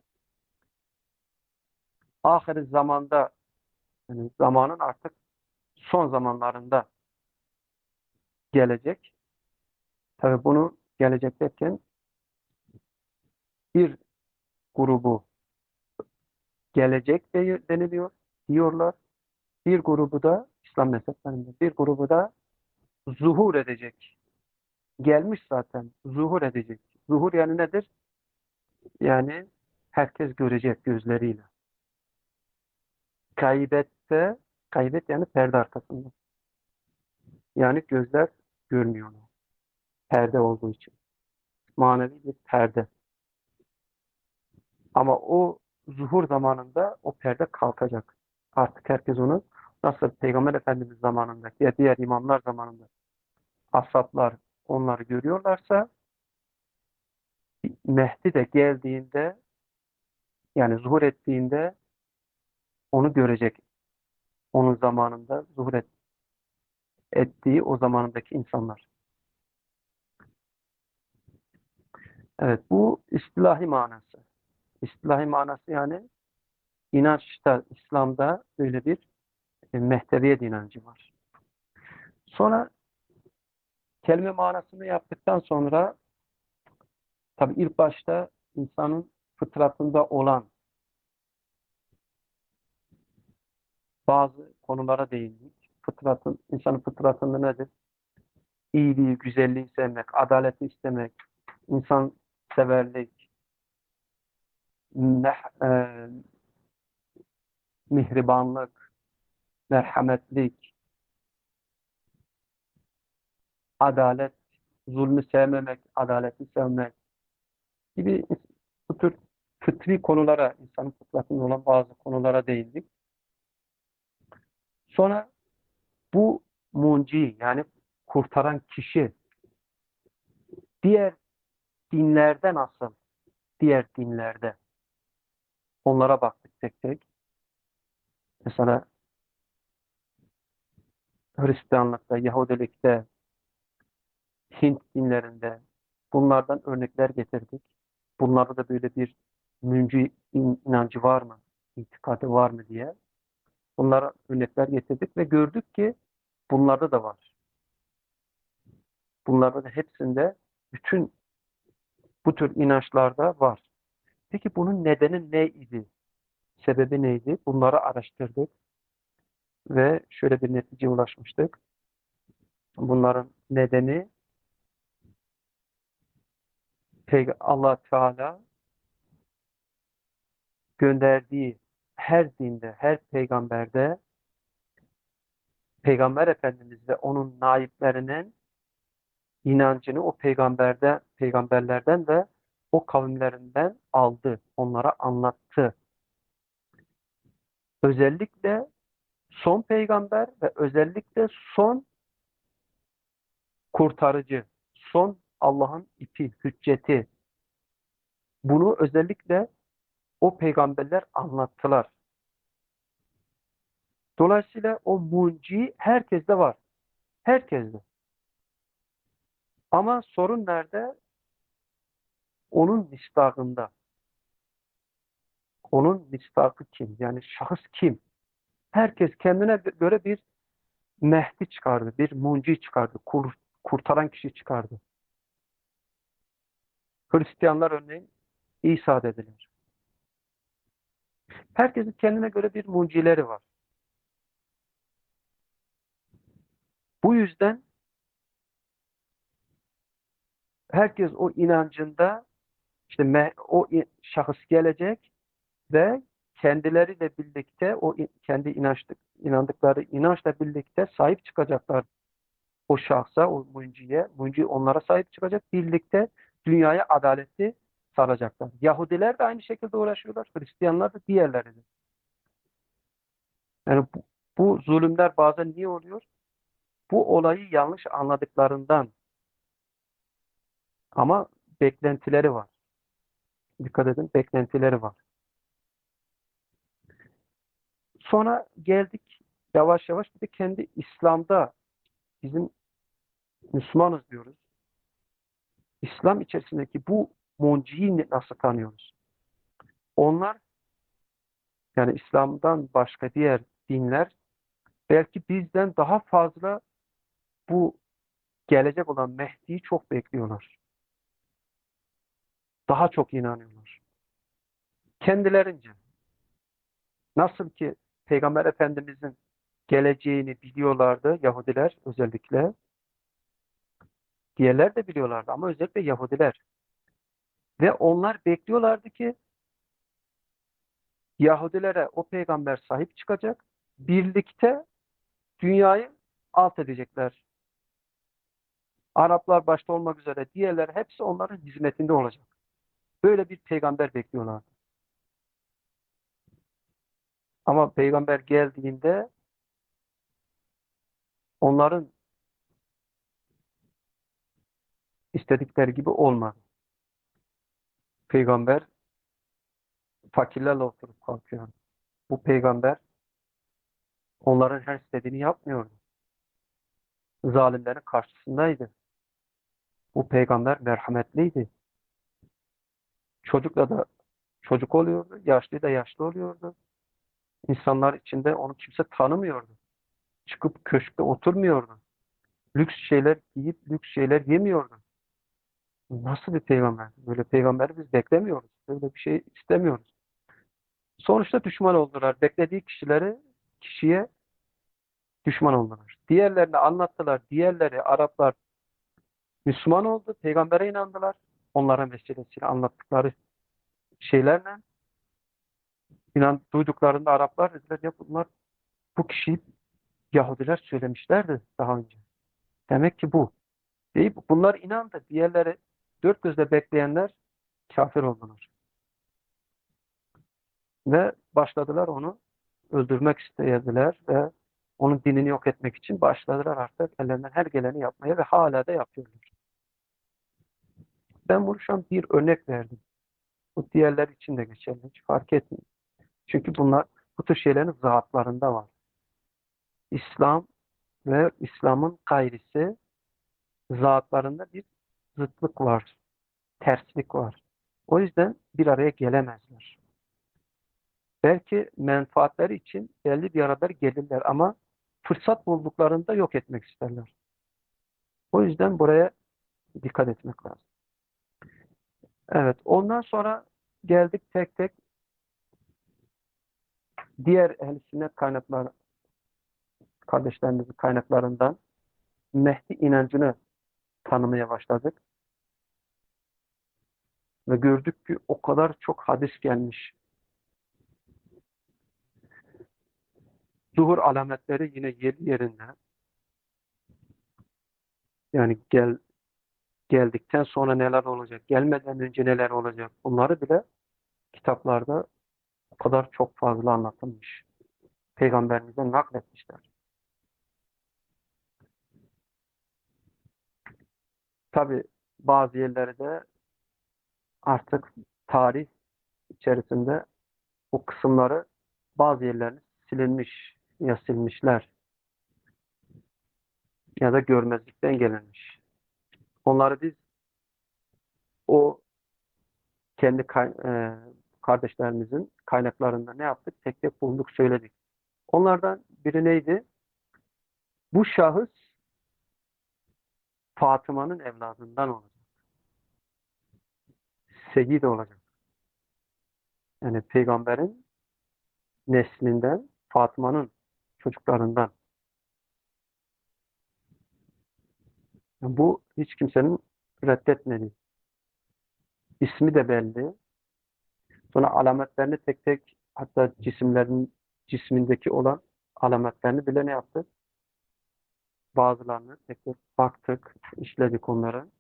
Ahir zamanda, yani zamanın artık son zamanlarında gelecek. Tabi bunu gelecek derken bir grubu gelecek deniliyor, diyorlar. Bir grubu da İslam mezheplerinde, bir grubu da zuhur edecek. Gelmiş zaten, zuhur edecek. Zuhur yani nedir? Yani herkes görecek gözleriyle. Kaybette, kaybet yani perde arkasında. Yani gözler görmüyor onu. Perde olduğu için. Manevi bir perde. Ama o zuhur zamanında o perde kalkacak. Artık herkes onu nasıl Peygamber Efendimiz zamanındaki ya diğer imamlar zamanında ashablar onları görüyorlarsa Mehdi de geldiğinde yani zuhur ettiğinde onu görecek. Onun zamanında zuhur et, ettiği o zamanındaki insanlar. Evet, bu istilahi manası. İstilahi manası yani inançta, İslam'da böyle bir e, mehdeviyet inancı var. Sonra kelime manasını yaptıktan sonra tabii ilk başta insanın fıtratında olan bazı konulara değindik. fıtratın, insanın fıtratında nedir? İyiliği, güzelliği sevmek, adaleti istemek, insan severlik, meh- e, mihribanlık, merhametlik, adalet, zulmü sevmemek, adaleti sevmek gibi bu tür fıtri konulara, insanın fıtratında olan bazı konulara değindik. Sonra bu munci yani kurtaran kişi diğer dinlerde nasıl? Diğer dinlerde. Onlara baktık tek tek. Mesela Hristiyanlıkta, Yahudilikte, Hint dinlerinde bunlardan örnekler getirdik. Bunlarda da böyle bir münci inancı var mı? İtikadı var mı diye. Bunlara örnekler getirdik ve gördük ki bunlarda da var. Bunlarda da hepsinde bütün bu tür inançlarda var. Peki bunun nedeni neydi? Sebebi neydi? Bunları araştırdık ve şöyle bir neticeye ulaşmıştık. Bunların nedeni Allah Teala gönderdiği her dinde, her peygamberde Peygamber Efendimiz ve onun naiplerinin inancını o peygamberde, peygamberlerden ve o kavimlerinden aldı, onlara anlattı. Özellikle son peygamber ve özellikle son kurtarıcı, son Allah'ın ipi, hücceti. Bunu özellikle o peygamberler anlattılar. Dolayısıyla o munci herkeste var. Herkeste. Ama sorun nerede? Onun mistakında. Onun mistakı kim? Yani şahıs kim? Herkes kendine göre bir Mehdi çıkardı, bir munci çıkardı, kur, kurtaran kişi çıkardı. Hristiyanlar örneğin İsa dediler. Herkesin kendine göre bir mucileri var. Bu yüzden herkes o inancında işte me- o i- şahıs gelecek ve kendileriyle birlikte o in- kendi inançlık, inandıkları inançla birlikte sahip çıkacaklar o şahsa, o muciye. Muci onlara sahip çıkacak. Birlikte dünyaya adaleti sağlayacaklar. Yahudiler de aynı şekilde uğraşıyorlar. Hristiyanlar da diğerleri de. Yani bu, bu zulümler bazen niye oluyor? Bu olayı yanlış anladıklarından ama beklentileri var. Dikkat edin, beklentileri var. Sonra geldik yavaş yavaş bir de kendi İslam'da bizim Müslümanız diyoruz. İslam içerisindeki bu muciyi nasıl tanıyoruz? Onlar yani İslam'dan başka diğer dinler belki bizden daha fazla bu gelecek olan Mehdi'yi çok bekliyorlar. Daha çok inanıyorlar. Kendilerince. Nasıl ki Peygamber Efendimizin geleceğini biliyorlardı Yahudiler özellikle. Diğerler de biliyorlardı ama özellikle Yahudiler. Ve onlar bekliyorlardı ki Yahudilere o peygamber sahip çıkacak. Birlikte dünyayı alt edecekler. Araplar başta olmak üzere diğerler hepsi onların hizmetinde olacak. Böyle bir peygamber bekliyorlardı. Ama peygamber geldiğinde onların istedikleri gibi olmadı. Peygamber fakirlerle oturup kalkıyor. Bu peygamber onların her istediğini yapmıyordu. Zalimlerin karşısındaydı. Bu peygamber merhametliydi. Çocukla da çocuk oluyordu, yaşlı da yaşlı oluyordu. İnsanlar içinde onu kimse tanımıyordu. Çıkıp köşkte oturmuyordu. Lüks şeyler giyip lüks şeyler yemiyordu. Nasıl bir peygamber? Böyle peygamberi biz beklemiyoruz. Böyle bir şey istemiyoruz. Sonuçta düşman oldular. Beklediği kişileri kişiye Düşman oldular. Diğerlerine anlattılar. Diğerleri Araplar Müslüman oldu. Peygambere inandılar. Onların vesilesiyle anlattıkları şeylerle inan duyduklarında Araplar dediler ya bunlar bu kişiyi Yahudiler söylemişlerdi daha önce. Demek ki bu. Deyip bunlar inandı. Diğerleri dört gözle bekleyenler kafir oldular. Ve başladılar onu öldürmek istediler ve onun dinini yok etmek için başladılar artık ellerinden her geleni yapmaya ve hala da yapıyorlar. Ben bunu şu an bir örnek verdim. Bu diğerler için de geçerli. Hiç fark etmiyor. Çünkü bunlar bu tür şeylerin zatlarında var. İslam ve İslam'ın gayrisi zatlarında bir zıtlık var. Terslik var. O yüzden bir araya gelemezler. Belki menfaatleri için belli bir arada gelirler ama fırsat bulduklarında yok etmek isterler. O yüzden buraya dikkat etmek lazım. Evet, ondan sonra geldik tek tek diğer ehl-i sünnet kaynaklar, kardeşlerimizin kaynaklarından Mehdi inancını tanımaya başladık. Ve gördük ki o kadar çok hadis gelmiş. Zuhur alametleri yine yeri yerinde. Yani gel geldikten sonra neler olacak, gelmeden önce neler olacak bunları bile kitaplarda o kadar çok fazla anlatılmış. Peygamberimizden nakletmişler. Tabi bazı yerlerde artık tarih içerisinde o kısımları bazı yerlerini silinmiş ya silmişler ya da görmezlikten gelinmiş. Onları biz o kendi kay- e, kardeşlerimizin kaynaklarında ne yaptık? Tek tek bulduk, söyledik. Onlardan biri neydi? Bu şahıs Fatıma'nın evladından olacak. Seyyid olacak. Yani peygamberin neslinden, Fatıma'nın çocuklarından. Yani bu hiç kimsenin reddetmediği. İsmi de belli. Sonra alametlerini tek tek hatta cisimlerin cismindeki olan alametlerini bile ne yaptık? Bazılarını tek tek baktık, işledik onları.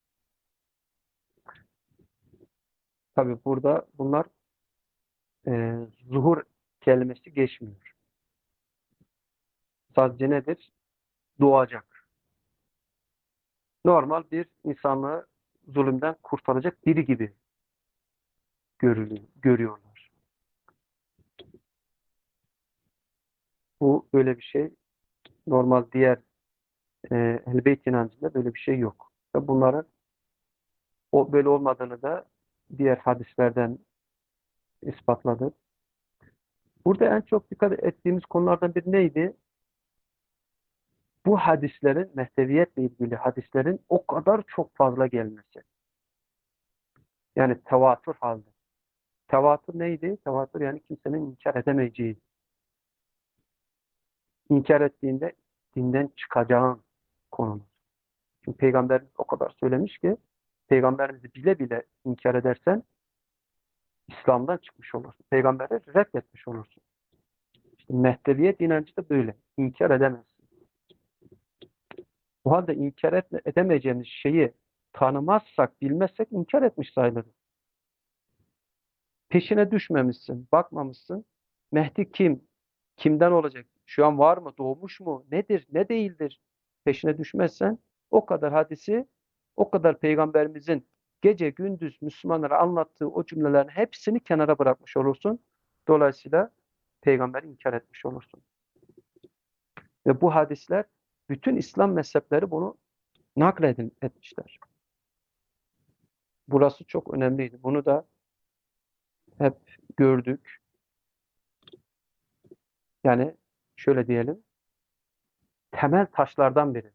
Tabii burada bunlar e, zuhur kelimesi geçmiyor. Sadece nedir? Doğacak. Normal bir insanlığı zulümden kurtaracak biri gibi görülüyor, görüyorlar. Bu böyle bir şey. Normal diğer e, Ehl-i Beyt inancında böyle bir şey yok. Ve bunların o böyle olmadığını da diğer hadislerden ispatladı. Burada en çok dikkat ettiğimiz konulardan biri neydi? Bu hadislerin, Mehdeviyetle ilgili hadislerin o kadar çok fazla gelmesi. Yani tevatür halde. Tevatür neydi? Tevatür yani kimsenin inkar edemeyeceği. İnkar ettiğinde dinden çıkacağın konular. Çünkü Peygamberimiz o kadar söylemiş ki Peygamberimizi bile bile inkar edersen İslam'dan çıkmış olursun. Peygamberi reddetmiş olursun. İşte Mehdeviyet inancı da böyle. İnkar edemezsin. O halde inkar etme, edemeyeceğimiz şeyi tanımazsak, bilmezsek inkar etmiş sayılırız. Peşine düşmemişsin, bakmamışsın. Mehdi kim? Kimden olacak? Şu an var mı? Doğmuş mu? Nedir? Ne değildir? Peşine düşmezsen o kadar hadisi, o kadar peygamberimizin gece gündüz Müslümanlara anlattığı o cümlelerin hepsini kenara bırakmış olursun. Dolayısıyla peygamberi inkar etmiş olursun. Ve bu hadisler bütün İslam mezhepleri bunu nakledin etmişler. Burası çok önemliydi. Bunu da hep gördük. Yani şöyle diyelim, temel taşlardan biri.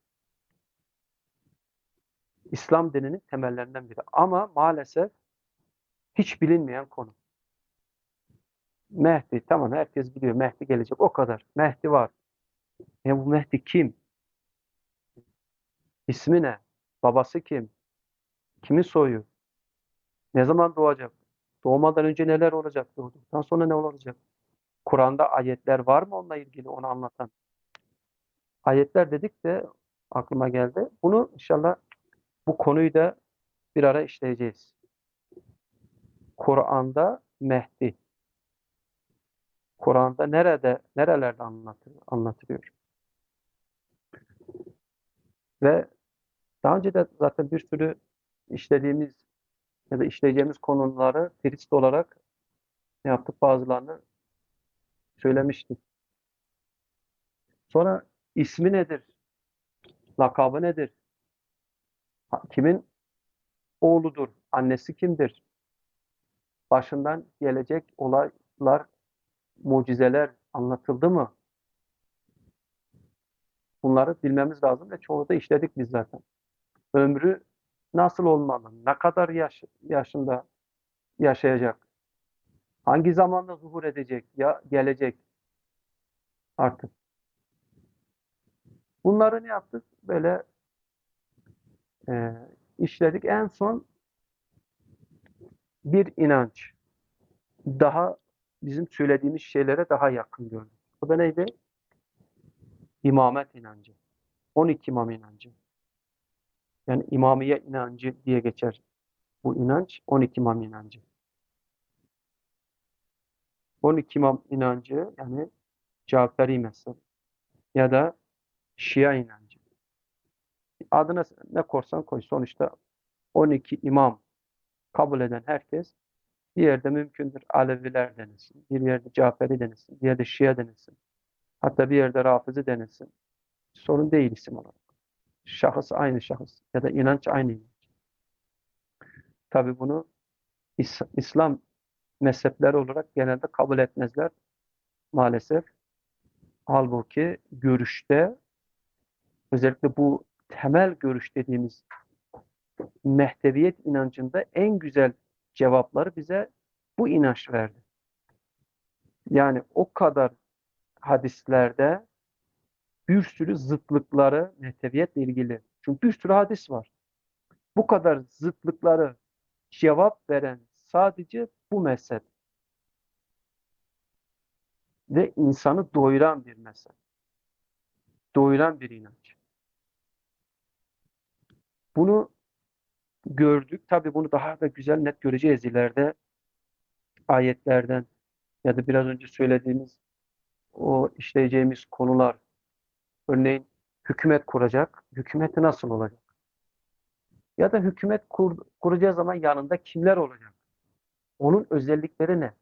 İslam dininin temellerinden biri. Ama maalesef hiç bilinmeyen konu. Mehdi, tamam herkes biliyor Mehdi gelecek o kadar. Mehdi var. E bu Mehdi kim? İsmi ne? Babası kim? Kimin soyu? Ne zaman doğacak? Doğmadan önce neler olacak? Doğduktan sonra ne olacak? Kur'an'da ayetler var mı onunla ilgili onu anlatan? Ayetler dedik de aklıma geldi. Bunu inşallah bu konuyu da bir ara işleyeceğiz. Kur'an'da Mehdi. Kur'an'da nerede, nerelerde anlatılıyor, anlatılıyor. Ve daha önce de zaten bir sürü işlediğimiz ya da işleyeceğimiz konuları firist olarak ne yaptık bazılarını söylemiştik. Sonra ismi nedir? Lakabı nedir? Ha- Kimin oğludur? Annesi kimdir? Başından gelecek olaylar, mucizeler anlatıldı mı? Bunları bilmemiz lazım ve çoğunu da işledik biz zaten. Ömrü nasıl olmalı? Ne kadar yaş, yaşında yaşayacak? Hangi zamanda zuhur edecek? Ya gelecek artık? Bunları ne yaptık? Böyle e, işledik. En son bir inanç. Daha bizim söylediğimiz şeylere daha yakın gördük. O da neydi? İmamet inancı. on iki imam inancı. Yani imamiye inancı diye geçer bu inanç. on iki imam inancı. on iki imam inancı yani Caferi mezhebi ya da Şia inancı. Adına ne korsan koy. Sonuçta on iki imam kabul eden herkes bir yerde mümkündür. Aleviler denilsin, bir yerde Caferi denilsin, bir yerde Şia denilsin. Hatta bir yerde Rafizi denilsin. Sorun değil isim olarak. Şahıs aynı şahıs ya da inanç aynı inanç. Tabii bunu İs- İslam mezhepleri olarak genelde kabul etmezler maalesef. Halbuki görüşte özellikle bu temel görüş dediğimiz Mehdeviyet inancında en güzel cevapları bize bu inanç verdi. Yani o kadar hadislerde bir sürü zıtlıkları Mehdeviyetle ilgili. Çünkü bir sürü hadis var. Bu kadar zıtlıkları cevap veren sadece bu mezhep ve insanı doyuran bir mezhep. Doyuran bir inanç. Bunu gördük. Tabii bunu daha da güzel net göreceğiz ileride ayetlerden ya da biraz önce söylediğimiz o işleyeceğimiz konular. Örneğin hükümet kuracak. Hükümeti nasıl olacak? Ya da hükümet kur, kuracağı zaman yanında kimler olacak? Onun özellikleri ne?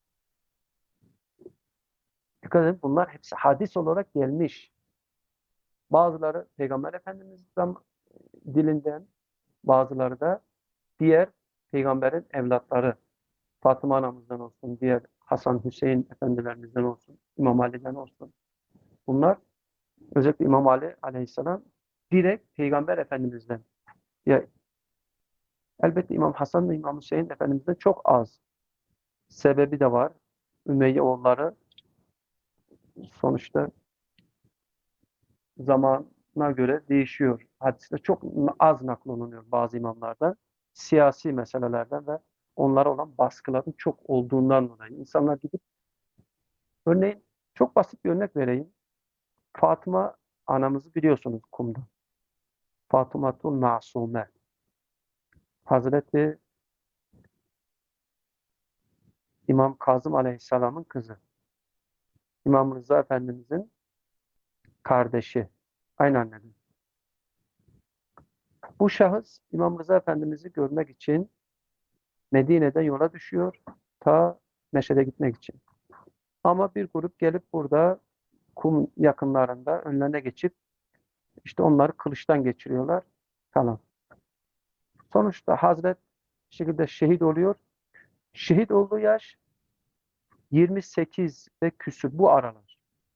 Dikkat edin bunlar hepsi hadis olarak gelmiş. Bazıları Peygamber Efendimiz'den dilinden, bazıları da diğer peygamberin evlatları. Fatıma anamızdan olsun, diğer Hasan Hüseyin efendilerimizden olsun, İmam Ali'den olsun. Bunlar özellikle İmam Ali aleyhisselam direkt Peygamber Efendimiz'den. Ya, elbette İmam Hasan ve İmam Hüseyin Efendimiz'den çok az. Sebebi de var. Ümeyye oğulları sonuçta zamana göre değişiyor. Hadiste çok az naklolunuyor bazı imamlarda. Siyasi meselelerden ve onlara olan baskıların çok olduğundan dolayı. İnsanlar gidip örneğin çok basit bir örnek vereyim. Fatıma anamızı biliyorsunuz kumda. Fatımatul Masume. Hazreti İmam Kazım Aleyhisselam'ın kızı. İmam Rıza Efendimizin kardeşi. Aynı anneden. Bu şahıs İmam Rıza Efendimiz'i görmek için Medine'den yola düşüyor. Ta Meşhed'e gitmek için. Ama bir grup gelip burada kum yakınlarında önlerine geçip işte onları kılıçtan geçiriyorlar falan. Sonuçta Hazret bir şekilde şehit oluyor. Şehit olduğu yaş yirmi sekiz ve küsur bu aralar.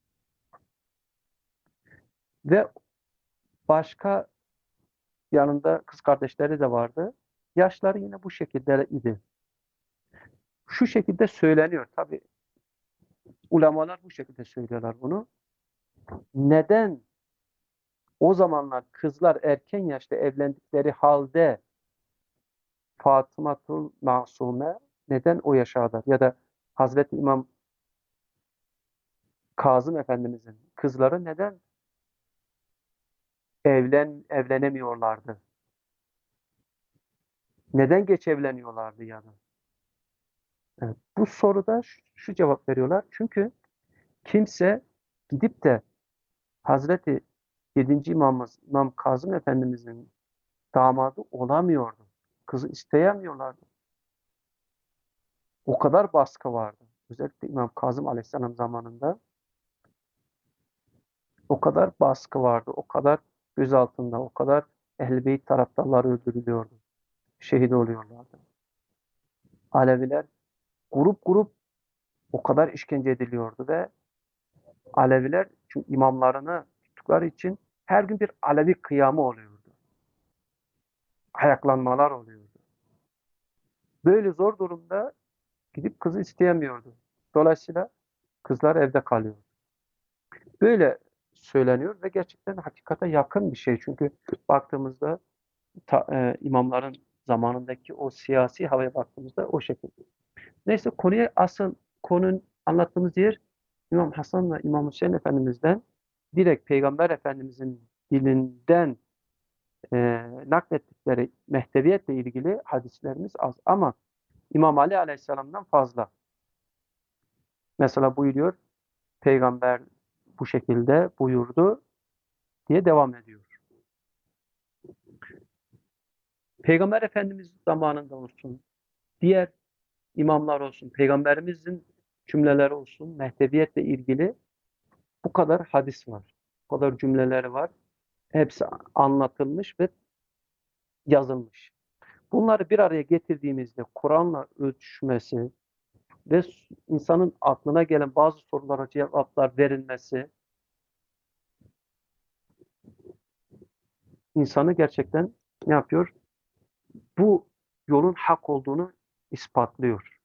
Ve başka yanında kız kardeşleri de vardı. Yaşları yine bu şekilde idi. Şu şekilde söyleniyor. Tabi ulemalar bu şekilde söylüyorlar bunu. neden o zamanlar kızlar erken yaşta evlendikleri halde Fatımatul Masume neden o yaşadılar? Ya da Hazreti İmam Kazım Efendimizin kızları neden evlen evlenemiyorlardı? Neden geç evleniyorlardı yani? Evet, bu soruda şu, şu cevap veriyorlar. Çünkü kimse gidip de Hazreti yedinci İmamımız İmam Kazım Efendimizin damadı olamıyordu. Kızı isteyemiyorlardı. O kadar baskı vardı. Özellikle İmam Kazım Aleyhisselam zamanında o kadar baskı vardı. O kadar göz altında, o kadar Ehl-i Beyt taraftarları öldürülüyordu. Şehit oluyorlardı. Aleviler grup grup o kadar işkence ediliyordu ve Aleviler çünkü imamlarını tuttukları için her gün bir Alevi kıyamı oluyordu. Ayaklanmalar oluyordu. Böyle zor durumda gidip kızı isteyemiyordu. Dolayısıyla kızlar evde kalıyor. Böyle söyleniyor ve gerçekten hakikate yakın bir şey. Çünkü baktığımızda ta, e, imamların zamanındaki o siyasi havaya baktığımızda o şekilde. Neyse konuya asıl konunun anlattığımız yer İmam Hasan'la İmam Hüseyin Efendimiz'den direkt Peygamber Efendimiz'in dilinden e, naklettikleri mehdeviyetle ilgili hadislerimiz az ama İmam Ali Aleyhisselam'dan fazla. Mesela buyuruyor Peygamber bu şekilde buyurdu diye devam ediyor. Peygamber Efendimiz zamanında olsun, diğer imamlar olsun, Peygamberimizin cümleleri olsun, mehdeviyetle ilgili bu kadar hadis var. Bu kadar cümleleri var. Hepsi anlatılmış ve yazılmış. Bunları bir araya getirdiğimizde Kur'an'la ölçüşmesi ve insanın aklına gelen bazı sorulara cevaplar verilmesi insanı gerçekten ne yapıyor? Bu yolun hak olduğunu ispatlıyor.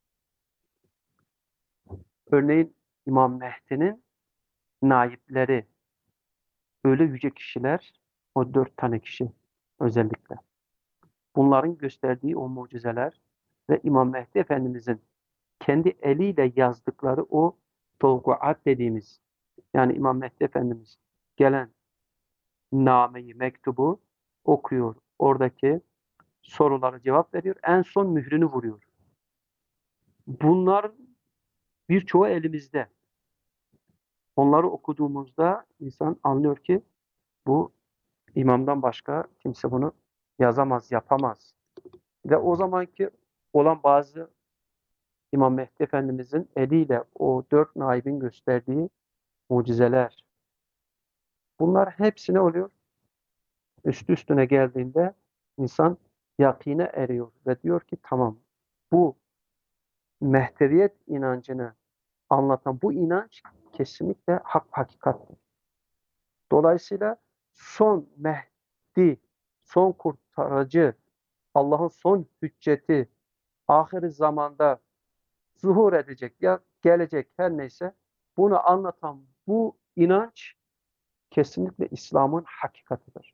Örneğin İmam Mehdi'nin naipleri, öyle yüce kişiler, o dört tane kişi özellikle. Bunların gösterdiği o mucizeler ve İmam Mehdi Efendimizin kendi eliyle yazdıkları o tevkuat dediğimiz, yani İmam Mehdi Efendimiz gelen nameyi, mektubu okuyor. Oradaki sorulara cevap veriyor. En son mührünü vuruyor. Bunlar birçoğu elimizde. Onları okuduğumuzda insan anlıyor ki bu imamdan başka kimse bunu yazamaz, yapamaz. Ve o zamanki olan bazı İmam Mehdi Efendimizin eliyle o dört naibin gösterdiği mucizeler. Bunlar hepsine oluyor. Üstü üstüne geldiğinde insan yakine eriyor ve diyor ki tamam bu Mehdeviyet inancını anlatan bu inanç kesinlikle hak hakikattir. Dolayısıyla son Mehdi, son kurtarıcı, Allah'ın son hücceti ahir zamanda zuhur edecek ya gelecek her neyse bunu anlatan bu inanç kesinlikle İslam'ın hakikatidir.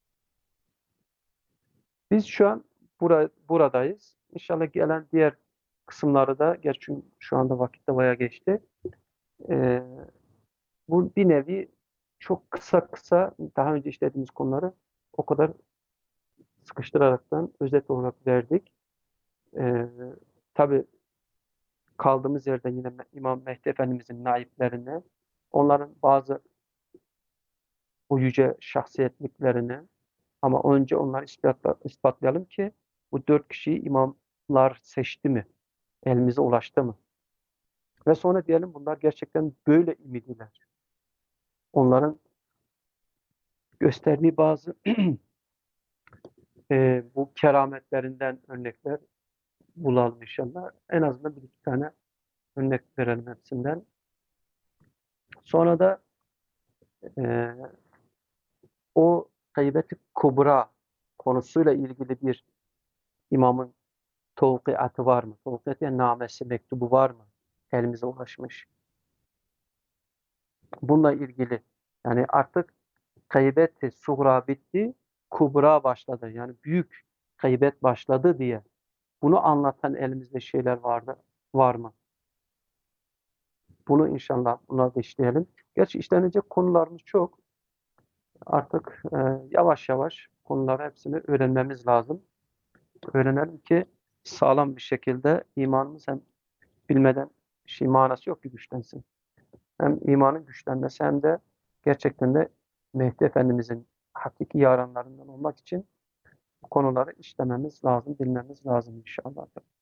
Biz şu an bura, buradayız. İnşallah gelen diğer kısımları da, gerçi şu anda vakit de bayağı geçti. Ee, bu bir nevi çok kısa kısa daha önce işlediğimiz konuları o kadar sıkıştıraraktan özet olarak verdik. Ee, tabii kaldığımız yerden yine İmam Mehdi Efendimizin naiplerine, onların bazı o yüce şahsiyetliklerini ama önce onları ispatla, ispatlayalım ki bu dört kişiyi imamlar seçti mi? Elimize ulaştı mı? Ve sonra diyelim bunlar gerçekten böyle imidiler. Onların gösterdiği bazı e, bu kerametlerinden örnekler bulalım inşallah. En azından bir iki tane örnek verelim hepsinden. Sonra da e, o gıybet-i kubra konusuyla ilgili bir imamın tevkiatı var mı? Tevkiat yani namesi, mektubu var mı? Elimize ulaşmış. Bununla ilgili yani artık gıybet-i suğra bitti, kubra başladı. Yani büyük gıybet başladı diye bunu anlatan elimizde şeyler vardı, var mı? Bunu inşallah buna da işleyelim. Gerçi işlenecek konularımız çok. Artık e, yavaş yavaş konuları hepsini öğrenmemiz lazım. Öğrenelim ki sağlam bir şekilde imanımız hem bilmeden şey manası yok ki güçlensin. Hem imanın güçlenmesi hem de gerçekten de Mehdi Efendimizin hakiki yaranlarından olmak için bu konuları işlememiz lazım, bilmemiz lazım inşallah.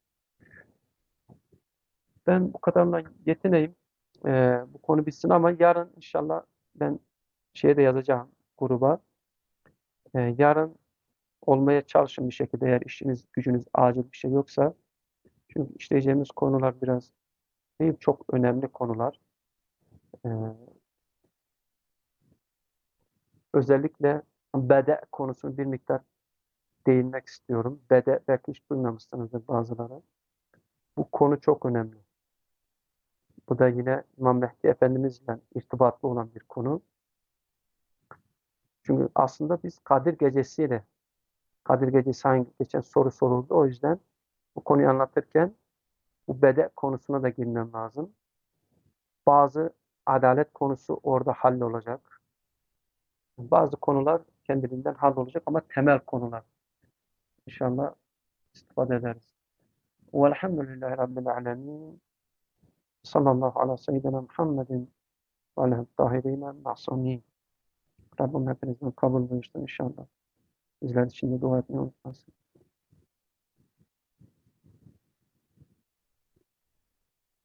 Ben bu kadarla yetineyim. Ee, bu konu bitsin ama yarın inşallah ben şeye de yazacağım gruba. Ee, yarın olmaya çalışın bir şekilde eğer işiniz, gücünüz acil bir şey yoksa. Çünkü işleyeceğimiz konular biraz değil, çok önemli konular. Ee, özellikle bede konusunu bir miktar değinmek istiyorum. Bede belki hiç duymamışsınızdır bazıları. Bu konu çok önemli. Bu da yine İmam Mehdi Efendimizle irtibatlı olan bir konu. Çünkü aslında biz Kadir Gecesi'yle, Kadir Gecesi hangi geçen soru soruldu. O yüzden bu konuyu anlatırken bu bede konusuna da girmem lazım. Bazı adalet konusu orada hallolacak. Bazı konular kendiliğinden hallolacak ama temel konular. İnşallah istifade ederiz. Velhamdülillahi Rabbil alemin. Sallallahu ala seyyidina Muhammedin ve aleyhi tahirine ma'sumin. Rabbim hepinizden kabul buyursun inşallah. Bizler için de dua etmeyi unutmasın.